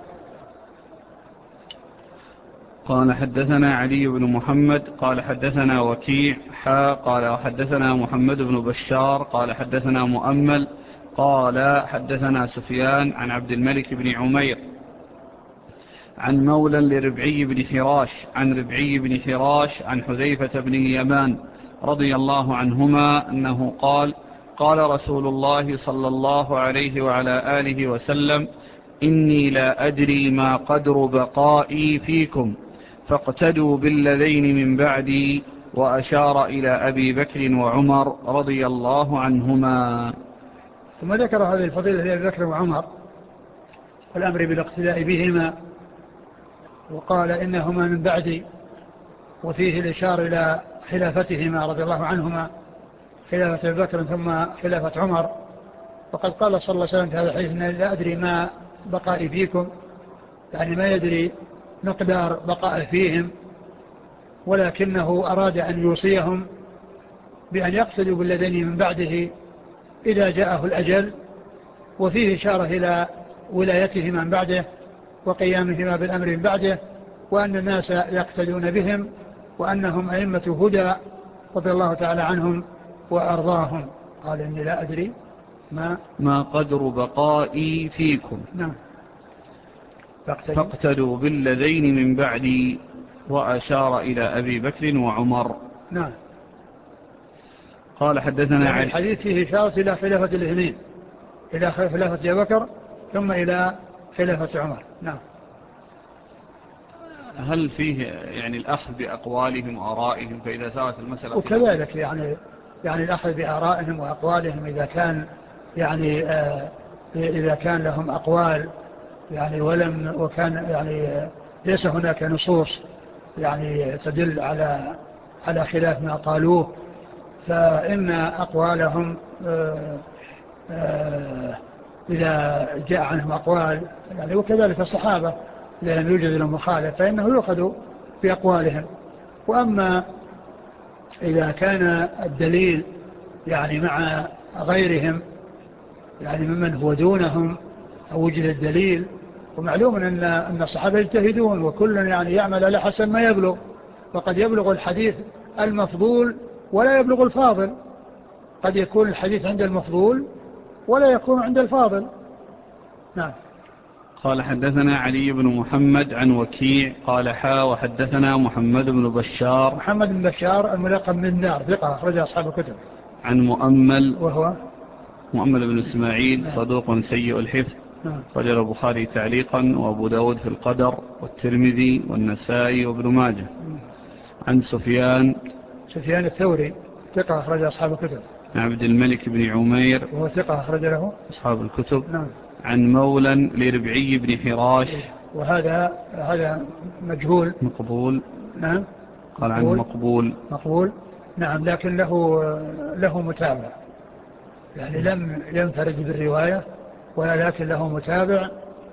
قال حدثنا علي بن محمد قال حدثنا وكيع حا قال وحدثنا محمد بن بشار قال حدثنا مؤمل قال حدثنا سفيان عن عبد الملك بن عمير عن مولى لربعي بن حراش عن ربعي بن حراش عن حذيفة بن يمان رضي الله عنهما أنه قال قال رسول الله صلى الله عليه وعلى آله وسلم إني لا أدري ما قدر بقائي فيكم فاقتدوا بالذين من بعدي، وأشار إلى أبي بكر وعمر رضي الله عنهما. ثم ذكر هذه الفضيلة لأبي بكر وعمر والأمر بالاقتداء بهما، وقال إنهما من بعدي، وفيه الإشار إلى خلافتهما رضي الله عنهما، خلافة أبي بكر ثم خلافة عمر. وقد قال صلى الله عليه وسلم في هذا الحديث إن لا أدري ما بقائي فيكم، يعني ما يدري مقدار بقائه فيهم، ولكنه أراد أن يوصيهم بأن يقتدوا بالذين من بعده إذا جاءه الأجل. وفيه إشارة إلى ولايتهما من بعده وقيامهما بالأمر من بعده، وأن الناس يقتدون بهم وأنهم أئمة هدى رضي الله تعالى عنهم وأرضاهم. قال إني لا أدري ما ما قدر بقائي فيكم. نعم. فاقتدوا بالذين من بعدي، وأشار إلى أبي بكر وعمر. نعم. قال حدثنا يعني الحديث فيه إشارة إلى خلافة الاثنين، إلى خلافة أبي بكر ثم إلى خلافة عمر. نعم. هل فيه يعني الأخذ بأقوالهم وآرائهم فإذا سارت المسألة؟ وكذلك يعني يعني الأخذ بآرائهم وأقوالهم إذا كان يعني آه إذا كان لهم أقوال يعني ولم وكان يعني آه ليس هناك نصوص يعني تدل على على خلاف ما قالوه، فإن أقوالهم آه آه إذا جاء عنهم أقوال يعني وكذلك الصحابة إذا لم يوجد لهم مخالف فإنه يؤخذ بأقوالهم. وأما إذا كان الدليل يعني مع غيرهم يعني ممن هو دونهم أو وجد الدليل، ومعلوم أن أن الصحابة يجتهدون وكل يعني يعمل على حسب ما يبلغ، وقد يبلغ الحديث المفضول ولا يبلغ الفاضل، قد يكون الحديث عند المفضول ولا يكون عند الفاضل. نعم. قال حدثنا علي بن محمد عن وكيع قال حا وحدثنا محمد بن بشار محمد بن بشار الملقب من دار ثقة أخرج أصحاب الكتب. عن مؤمل وهو مؤمل بن إسماعيل نعم. صدوق سيء الحفظ نعم. رجل البخاري تعليقا وأبو داود في القدر والترمذي والنسائي وابن ماجه. عن سفيان سفيان الثوري ثقة أخرج أصحاب الكتب. عن عبد الملك بن عمير وهو ثقة أخرج له أصحاب الكتب. نعم. عن مولى لربعي بن حراش وهذا هذا مجهول مقبول. نعم. قال عنه مقبول مقبول نعم، لكن له له متابع يعني لم ينفرد بالرواية ولكن له متابع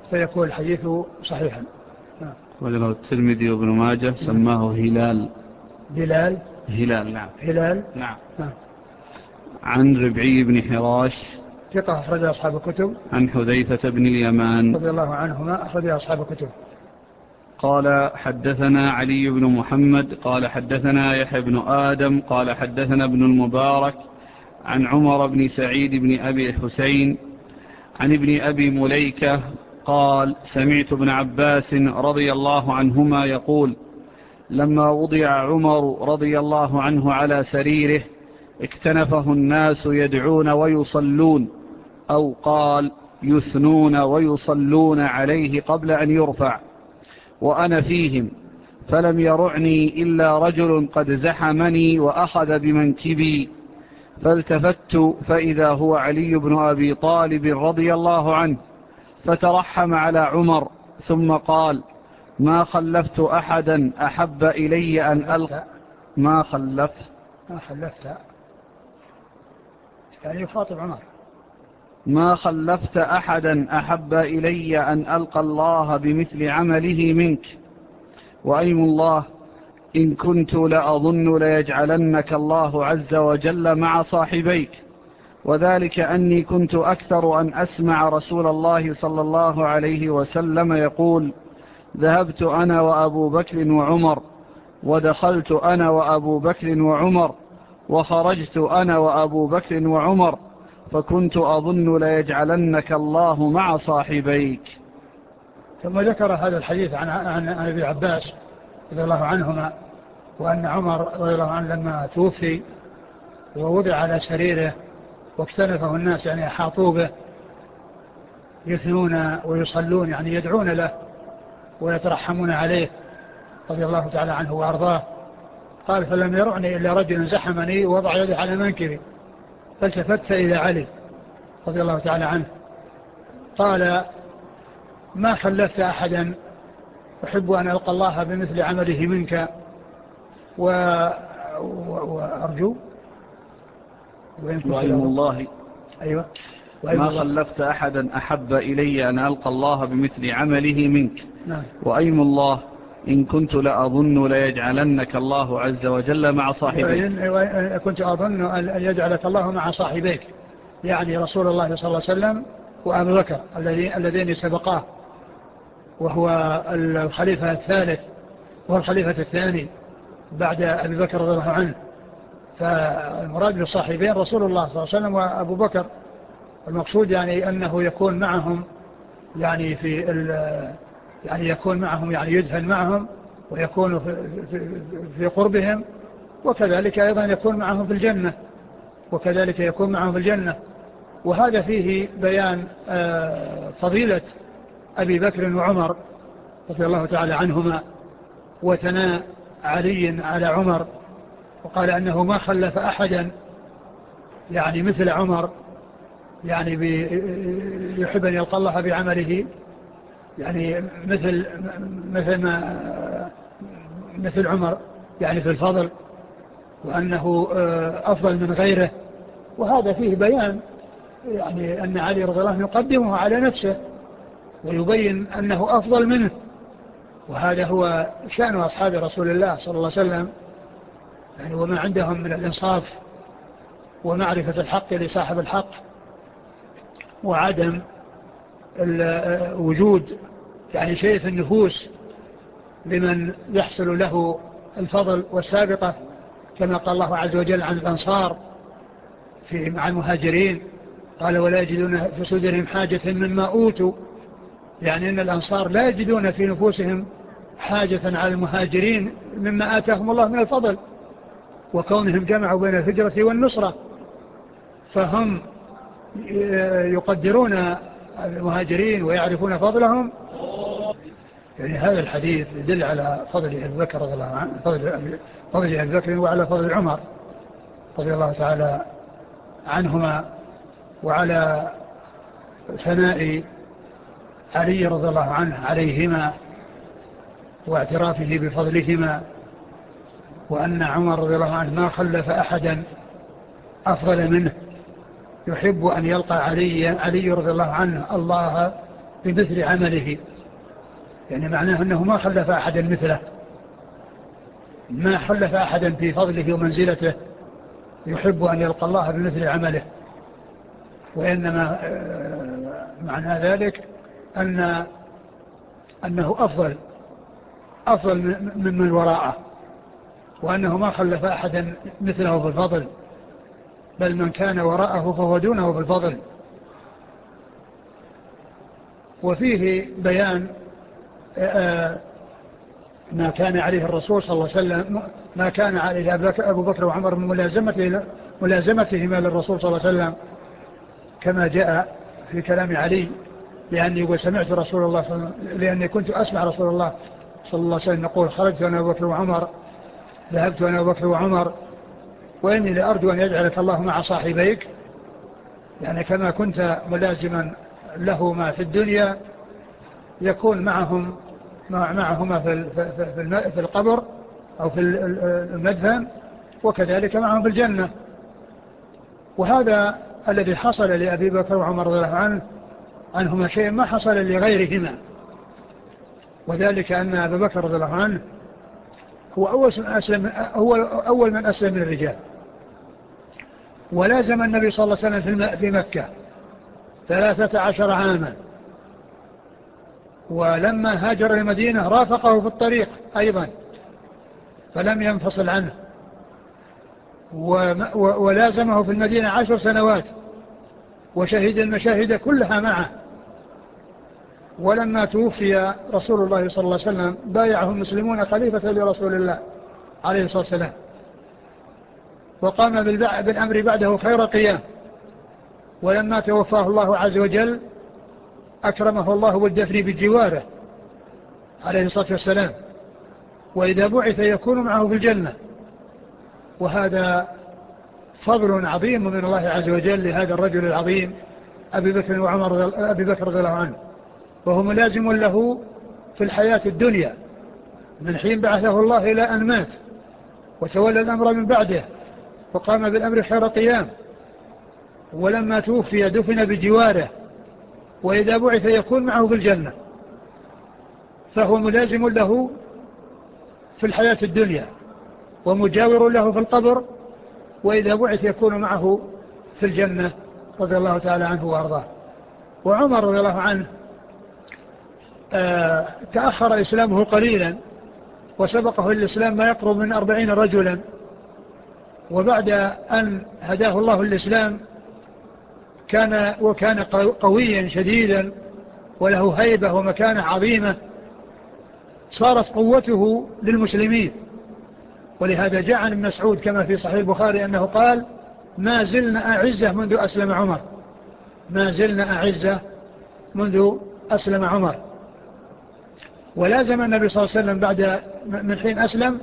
فيكون الحديث صحيحا. وجه الترمذي وابن ماجه سماه هلال. هلال هلال نعم. هلال نعم. نعم. عن ربعي بن حراش ثقة أخرج أصحاب الكتب. عن حذيفة بن اليمان رضي الله عنهما أخرج أصحاب الكتب. قال حدثنا علي بن محمد قال حدثنا يحيى بن آدم قال حدثنا ابن المبارك عن عمر بن سعيد بن أبي حسين عن ابن أبي مليكة قال سمعت ابن عباس رضي الله عنهما يقول لما وضع عمر رضي الله عنه على سريره اكتنفه الناس يدعون ويصلون أو قال يثنون ويصلون عليه قبل أن يرفع وأنا فيهم فلم يرعني إلا رجل قد زحمني وأخذ بمنكبي فالتفت فإذا هو علي بن أبي طالب رضي الله عنه فترحم على عمر ثم قال ما خلفت أحدا أحب إلي أن ألقى ما خلفت ما خلفت يعني يخاطب عمر ما خلفت أحدا أحب إلي أن ألقى الله بمثل عمله منك وأيم الله إن كنت لأظن ليجعلنك الله عز وجل مع صاحبيك وذلك أني كنت أكثر أن أسمع رسول الله صلى الله عليه وسلم يقول ذهبت أنا وأبو بكر وعمر ودخلت أنا وأبو بكر وعمر وخرجت أنا وأبو بكر وعمر فكنت أظن ليجعلنك الله مع صاحبيك. ثم ذكر هذا الحديث عن عن ابي عباس رضي الله عنهما وأن عمر رضي الله عنه لما توفي ووضع على سريره واكتنفه الناس يعني أحاطوا به يثنون ويصلون يعني يدعون له ويترحمون عليه رضي الله تعالى عنه وأرضاه. قال فلم يرعني إلا رجل زحمني ووضع يده على منكبي فالتفت إلى علي رضي الله تعالى عنه قال ما خلفت أحدا أحب أن ألقى الله بمثل عمله منك و... و... وأرجو وأيم الله أيوة ما الله. خلفت أحدا أحب إلي أن ألقى الله بمثل عمله منك نعم. وأيم الله إن كنت لأظن ليجعلنك الله عز وجل مع صاحبيك كنت أظن أن يجعلك الله مع صاحبيك يعني رسول الله صلى الله عليه وسلم وأبو بكر الذين سبقاه وهو الخليفة الثالث وهو الخليفة الثاني بعد أبي بكر رضي الله عنه. فالمراد بالصاحبين رسول الله صلى الله عليه وسلم وأبو بكر المقصود يعني أنه يكون معهم يعني في يعني يكون معهم يعني يدفن معهم ويكون في, في, في قربهم وكذلك أيضا يكون معهم في الجنة وكذلك يكون معهم في الجنة. وهذا فيه بيان فضيلة أبي بكر وعمر رضي الله تعالى عنهما وثناء علي على عمر وقال أنه ما خلف أحدا يعني مثل عمر يعني يحب أن يلقى الله بعمله يعني مثل مثل ما مثل عمر يعني في الفضل وأنه أفضل من غيره. وهذا فيه بيان يعني أن علي رضي الله عنه يقدمه على نفسه ويبين أنه أفضل منه. وهذا هو شأن أصحاب رسول الله صلى الله عليه وسلم يعني وما عندهم من الإنصاف ومعرفة الحق لصاحب الحق وعدم وجود يعني شيء في النفوس لمن يحصل له الفضل والسابقة كما قال الله عز وجل عن الأنصار في مع المهاجرين قال ولا يجدون في صدورهم حاجة مما أوتوا يعني أن الأنصار لا يجدون في نفوسهم حاجة على المهاجرين مما آتاهم الله من الفضل وكونهم جمعوا بين الهجرة والنصرة فهم يقدرون المهاجرين ويعرفون فضلهم. يعني هذا الحديث يدل على فضل أبي بكر رضي الله عنه فضل فضل أبي بكر وعلى فضل عمر رضي الله تعالى عنهما وعلى ثناء علي رضي الله عنه عليهما واعترافه بفضلهما وأن عمر رضي الله عنه ما خلف أحدا أفضل منه يحب أن يلقى علي علي رضي الله عنه الله بمثل عمله، يعني معناه أنه ما خلف أحدا مثله، ما خلف أحدا في فضله ومنزلته يحب أن يلقى الله بمثل عمله، وإنما معنى ذلك أن أنه أفضل أفضل ممن وراءه، وأنه ما خلف أحدا مثله في الفضل، بل من كان وراءه فهو دونه في الفضل. وفيه بيان ما كان عليه الرسول صلى الله عليه وسلم، ما كان عليه أبو بكر وعمر من ملازمته ملازمتهما للرسول صلى الله عليه وسلم، كما جاء في كلام علي، لأني سمعت رسول الله صلى الله عليه وسلم، لأني كنت أسمع رسول الله صلى الله عليه وسلم يقول خرجت أنا أبو بكر وعمر، ذهبت أنا أبو بكر وعمر، وإني لأرجو أن يجعلك الله مع صاحبيك، يعني كما كنت ملازما لهما في الدنيا يكون معهم معهما في في القبر أو في المدفن، وكذلك معهم في الجنة. وهذا الذي حصل لأبي بكر وعمر رضي الله عنه عنهما شيء ما حصل لغيرهما، وذلك أن أبا بكر رضي الله عنه هو أول من أسلم, هو أول من أسلم من الرجال، ولازم النبي صلى الله عليه وسلم في مكة ثلاثة عشر عاما، ولما هاجر المدينة رافقه في الطريق أيضا فلم ينفصل عنه، ولازمه في المدينة عشر سنوات، وشهد المشاهد كلها معه. ولما توفي رسول الله صلى الله عليه وسلم بايعه المسلمون خليفة لرسول الله عليه الصلاة والسلام، وقام بالأمر بعده خير قيام. ولما توفاه الله عز وجل أكرمه الله بالدفن بجواره عليه الصلاة والسلام، وإذا بعث يكون معه في الجنة. وهذا فضل عظيم من الله عز وجل لهذا الرجل العظيم أبي بكر وعمر أبي بكر رضي الله عنه، وهو ملازم له في الحياة الدنيا من حين بعثه الله إلى أن مات، وتولى الأمر من بعده وقام بالأمر خير قيام. ولما توفي دفن بجواره، وإذا بعث يكون معه في الجنة، فهو ملازم له في الحياة الدنيا ومجاور له في القبر، وإذا بعث يكون معه في الجنة رضي الله تعالى عنه وأرضاه. وعمر رضي الله عنه آه تأخر إسلامه قليلا، وسبقه الإسلام ما يقرب من أربعين رجلا، وبعد أن هداه الله الإسلام كان وكان قويا شديدا وله هيبة ومكانة عظيمة، صارت قوته للمسلمين. ولهذا جاء عن ابن مسعود كما في صحيح البخاري أنه قال ما زلنا أعزة منذ أسلم عمر، ما زلنا أعزة منذ أسلم عمر. ولازم النبي صلى الله عليه وسلم بعد من حين أسلم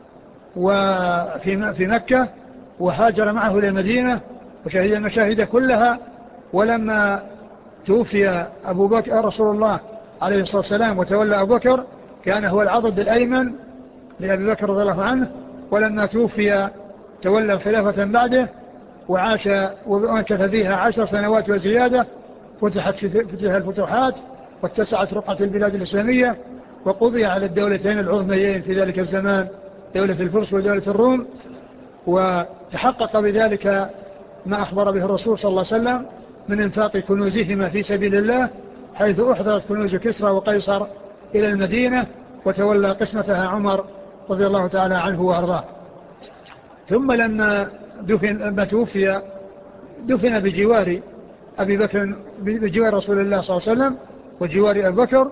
وفي في مكة، وهاجر معه إلى المدينة وشهد المشاهد كلها. ولما توفي أبو بكر رسول الله عليه الصلاة والسلام وتولى أبو بكر كان هو العضد الأيمن لأبي بكر رضي الله عنه. ولما توفي تولى الخلافة بعده وعاش ومكث فيها عشر سنوات وزيادة، فتحت فتح الفتوحات واتسعت رقعة البلاد الإسلامية، وقضي على الدولتين العظميين في ذلك الزمان دولة الفرس ودولة الروم. وتحقق بذلك ما أخبر به الرسول صلى الله عليه وسلم من انفاق كنوزهما في سبيل الله، حيث أحضرت كنوز كسرى وقيصر إلى المدينة، وتولى قسمتها عمر رضي الله تعالى عنه وأرضاه. ثم لما دفن لما توفي دفن بجوار أبي بكر بجوار رسول الله صلى الله عليه وسلم وجوار أبي بكر،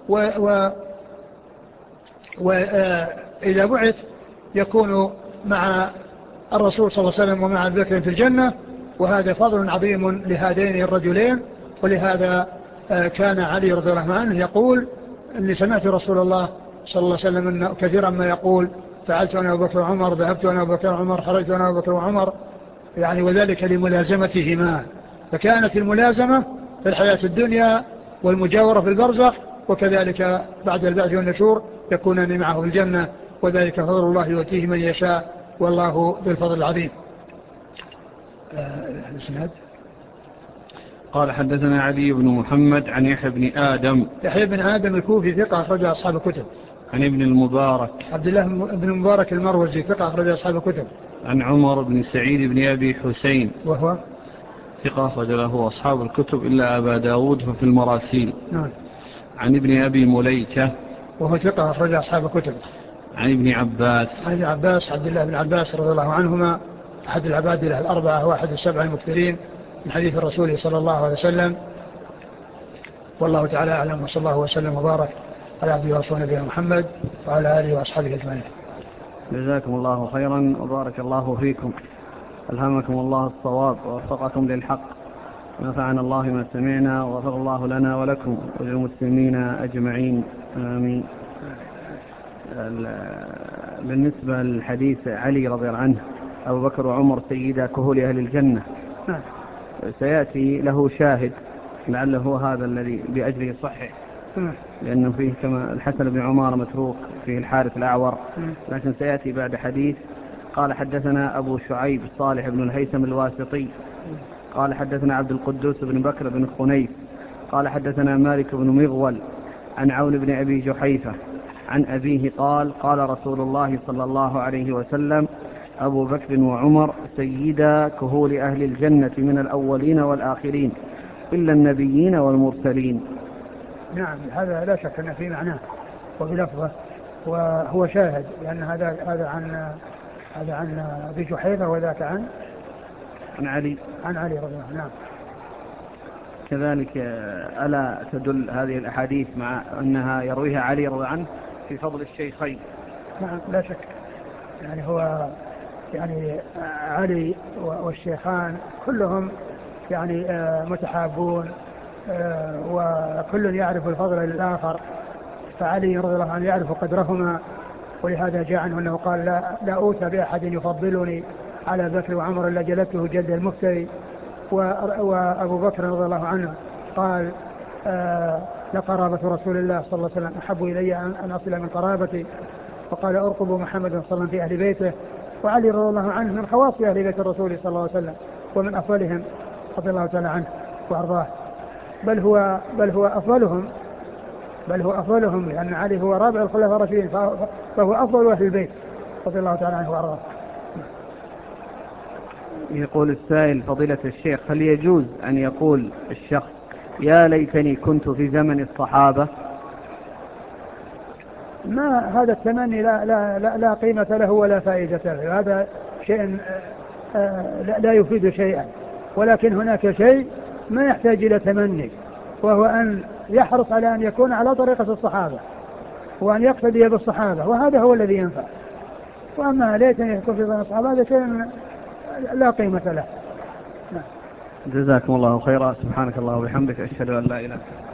وإذا بعث يكون مع الرسول صلى الله عليه وسلم ومع أبي بكر في الجنة. وهذا فضل عظيم لهذين الرجلين. ولهذا كان علي رضي الله عنه يقول أني سمعت رسول الله صلى الله عليه وسلم أنه كثيرا ما يقول فعلت أنا أبو بكر وعمر، ذهبت أنا أبو بكر وعمر، خرجت أنا أبو بكر وعمر، يعني وذلك لملازمتهما. فكانت الملازمة في الحياة الدنيا والمجاورة في البرزخ، وكذلك بعد البعث والنشور يكونان معه في الجنة، وذلك فضل الله يؤتيه من يشاء والله ذو الفضل العظيم. الاسناد قال حدثنا علي بن محمد عن يحيى بن آدم. يحيى بن آدم الكوفي ثقة أخرج أصحاب الكتب. عن ابن المبارك عبد الله بن المبارك المروزي ثقة أخرج أصحاب الكتب. عن عمر بن سعيد بن أبي حسين وهو ثقة أخرج له أصحاب الكتب إلا أبا داود ففي المراسيل. نعم. عن ابن أبي مليكة وهو ثقة أخرج أصحاب الكتب. عن ابن عباس. عن ابن عباس عبد الله بن عباس رضي الله عنهما أحد العبادلة الأربعة واحد السبع المكثرين من حديث الرسول صلى الله عليه وسلم. والله تعالى أعلم، وصلى الله وسلم وبارك على عبده ورسوله نبينا محمد وعلى آله وأصحابه أجمعين. جزاكم الله خيرا وبارك الله فيكم، ألهمكم الله الصواب ووفقكم للحق، ونفعنا الله ما سمعنا وغفر الله لنا ولكم وللمسلمين أجمعين آمين. بالنسبة للحديث علي رضي الله عنه أبو بكر وعمر سيدا كهول أهل الجنة، سيأتي له شاهد لعله هذا الذي بأجله صحيح، لأنه فيه كما الحسن بن عمار متروك، فيه الحارث الأعور، لكن سيأتي بعد حديث. قال حدثنا أبو شعيب صالح بن الهيثم الواسطي قال حدثنا عبد القدوس بن بكر بن خنيف قال حدثنا مالك بن مغول عن عون بن أبي جحيفة عن أبيه قال قال رسول الله صلى الله عليه وسلم أبو بكر وعمر سيدا كهول أهل الجنة من الأولين والآخرين إلا النبيين والمرسلين. نعم، هذا لا شك أن في معناه وفي لفظه، وهو شاهد، لأن هذا هذا عن هذا عن أبي جحيفة وذاك عن عن علي عن علي رضي الله عنه. نعم. كذلك ألا تدل هذه الأحاديث مع أنها يرويها علي رضي الله عنه في فضل الشيخين؟ نعم لا شك، يعني هو يعني علي والشيخان كلهم يعني متحابون وكل يعرف الفضل للآخر، فعلي رضي الله عنه يعرف قدرهما، ولهذا جاء عنه أنه قال لا, لا أوتى بأحد يفضلني على بكر وعمر إلا جلدته جلد المفتري. وأبو بكر رضي الله عنه قال آه لقرابة رسول الله صلى الله عليه وسلم أحب إلي أن أصل من قرابتي، وقال أرقب محمد صلى الله عليه وسلم في أهل بيته. وعلي رضي الله عنه من خواص أهل بيت الرسول صلى الله عليه وسلم ومن أفضلهم رضي الله تعالى عنه وأرضاه، بل هو بل هو أفضلهم بل هو أفضلهم لأن علي هو رابع الخلفاء الراشدين، فهو أفضل أهل البيت رضي الله تعالى عنه وأرضاه. يقول السائل فضيلة الشيخ، هل يجوز أن يقول الشخص يا ليتني كنت في زمن الصحابة؟ ما هذا التمني لا, لا, لا, لا قيمة له ولا فائدة له، هذا شيء لا يفيد شيئا، ولكن هناك شيء ما يحتاج إلى تمني، وهو أن يحرص على أن يكون على طريقة الصحابة وأن يقتدي بالصحابة، وهذا هو الذي ينفع. وأما ليتني يكون في زمن الصحابة هذا شيء لا قيمة له. جزاكم الله خيرا، سبحانك الله وبحمدك، أشهد أن لا إله إلا أنت.